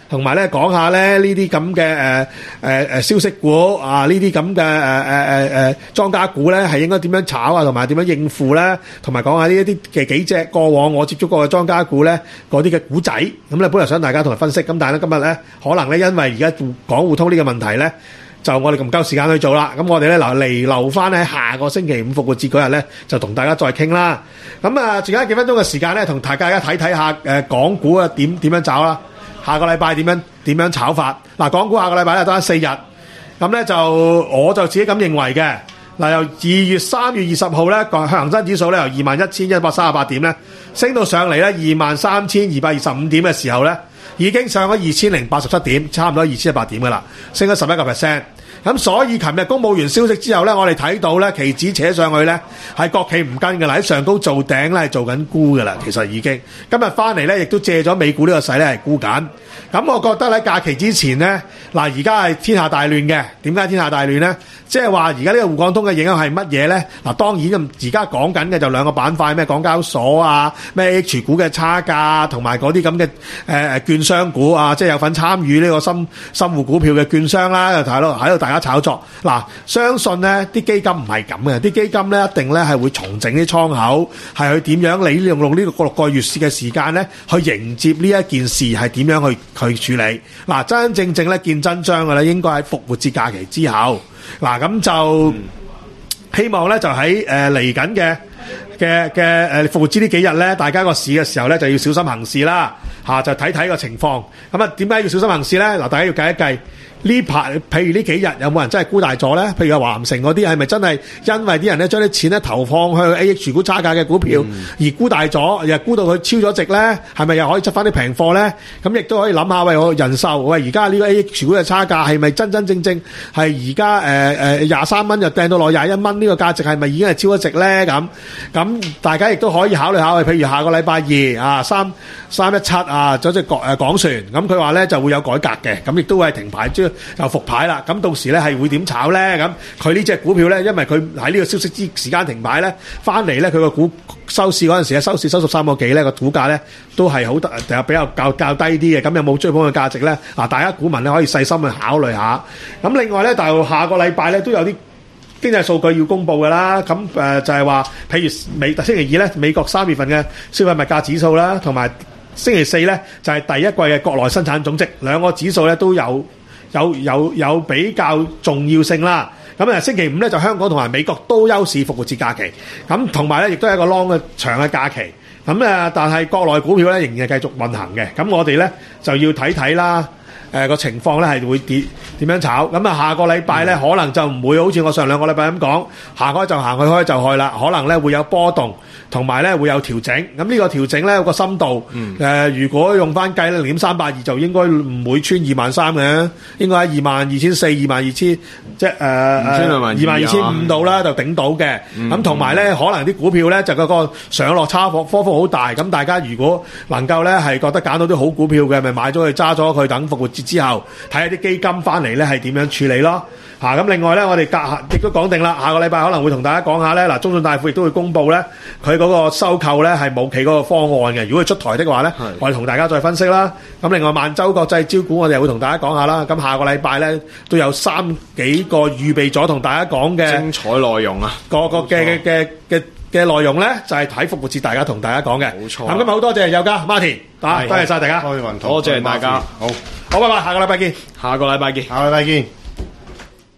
S3: 同埋咧講下咧呢啲咁嘅誒誒誒消息股啊，呢啲咁嘅誒誒誒誒莊家股咧係應該點樣炒啊，同埋點樣應付咧，同埋講下呢一啲嘅幾隻過往我接觸過嘅莊家股咧嗰啲嘅股仔，咁咧本來想大家同佢分析，咁但係咧今日咧可能咧因為而家港互通呢個問題咧，就我哋唔夠時間去做啦，咁我哋咧留嚟留翻喺下個星期五復活節嗰日咧，就同大家再傾啦。咁啊，剩翻幾分鐘嘅時間咧，同大家睇睇下誒港股啊點點樣炒啦。下個禮拜點樣點樣炒法？嗱，港股下個禮拜咧得翻四日，咁咧就我就自己咁認為嘅。嗱，由二月三月二十號咧，個恒生指數咧由二萬一千一百三十八點咧，升到上嚟咧二萬三千二百二十五點嘅時候咧，已經上咗二千零八十七點，差唔多二千一百點噶啦，升咗十一個 percent。咁所以琴日公佈完消息之後咧，我哋睇到咧期指扯上去咧係國企唔跟嘅啦，喺上高做頂咧係做緊沽嘅啦，其實已經今日翻嚟咧亦都借咗美股呢個勢咧係沽緊。咁我覺得喺假期之前咧，嗱而家係天下大亂嘅。點解天下大亂咧？即係話而家呢個滬港通嘅影響係乜嘢咧？嗱，當然咁而家講緊嘅就兩個板塊，咩港交所啊，咩 H 股嘅差價，同埋嗰啲咁嘅誒誒券商股啊，即係有份參與呢個深深滬股票嘅券商啦，喺度喺度大家炒作。嗱，相信咧啲基金唔係咁嘅，啲基金咧一定咧係會重整啲倉口，係去點樣利用用呢個六個月嘅時間咧去迎接呢一件事係點樣去去處理。嗱，真真正正咧見真章嘅咧，應該喺復活節假期之後。嗱，咁就希望咧就喺誒嚟緊嘅嘅嘅誒復活節呢幾日咧，大家個市嘅時候咧就要小心行事啦，嚇就睇睇個情況。咁啊，點解要小心行事咧？嗱，大家要計一計。呢排譬如呢幾日有冇人真係沽大咗咧？譬如話華南城嗰啲係咪真係因為啲人咧將啲錢咧投放去 A H 股差價嘅股票、嗯、而沽大咗，又沽到佢超咗值咧？係咪又可以執翻啲平貨咧？咁亦都可以諗下，喂，我人壽喂而家呢個 A H 股嘅差價係咪真真正正係而家誒誒廿三蚊就掟到落廿一蚊呢個價值係咪已經係超咗值咧？咁咁大家亦都可以考慮下，譬如下個禮拜二啊三三一七啊，嗰隻港誒港船咁佢話咧就會有改革嘅，咁亦都會係停牌即又復牌啦，咁到時咧係會點炒咧？咁佢呢隻股票咧，因為佢喺呢個消息之時間停牌咧，翻嚟咧佢個股收市嗰陣時咧，收市收十三個幾咧，個股價咧都係好得比較較較低啲嘅，咁有冇追捧嘅價值咧？嗱，大家股民咧可以細心去考慮下。咁另外咧，就下個禮拜咧都有啲經濟數據要公布㗎啦。咁誒、呃、就係、是、話，譬如美星期二咧，美國三月份嘅消費物價指數啦，同埋星期四咧就係、是、第一季嘅國內生產總值兩個指數咧都有。有有有比較重要性啦，咁啊星期五咧就香港同埋美國都休市復活節假期，咁同埋咧亦都係一個 long 嘅長嘅假期，咁啊但係國內股票咧仍然係繼續運行嘅，咁我哋咧就要睇睇啦，誒個情況咧係會點點樣炒，咁啊下個禮拜咧可能就唔會好似我上兩個禮拜咁講，行開就行，去開就去啦，可能咧會有波動。同埋咧會有調整，咁呢個調整咧有個深度，誒、嗯呃、如果用翻計咧零點三八二就應該唔會穿二萬三嘅，應該喺二萬二千四、二萬二千，即係誒二萬二千五度啦，就頂到嘅。咁同埋咧可能啲股票咧就嗰個上落差幅波幅好大，咁大家如果能夠咧係覺得揀到啲好股票嘅，咪買咗佢揸咗佢，等復活節之後睇下啲基金翻嚟咧係點樣處理咯。嚇咁另外咧，我哋隔亦都講定啦，下個禮拜可能會同大家講下咧，嗱中信大富亦都會公布咧，佢嗰個收購咧係冇企嗰個方案嘅。如果佢出台的話咧，我哋同大家再分析啦。咁另外萬洲國際招股，我哋又會同大家講下啦。咁下個禮拜咧都有三幾個預備咗同大家講嘅
S2: 精彩內容啊，
S3: 個個嘅嘅嘅嘅內容咧就係睇復活節大家同大家講嘅。
S2: 冇錯。
S3: 咁今日好多謝有家 Martin，多謝晒大家，
S2: 多謝大家，
S3: 好，好，拜拜，下個禮拜見，
S2: 下個禮拜見，
S4: 下個禮拜見。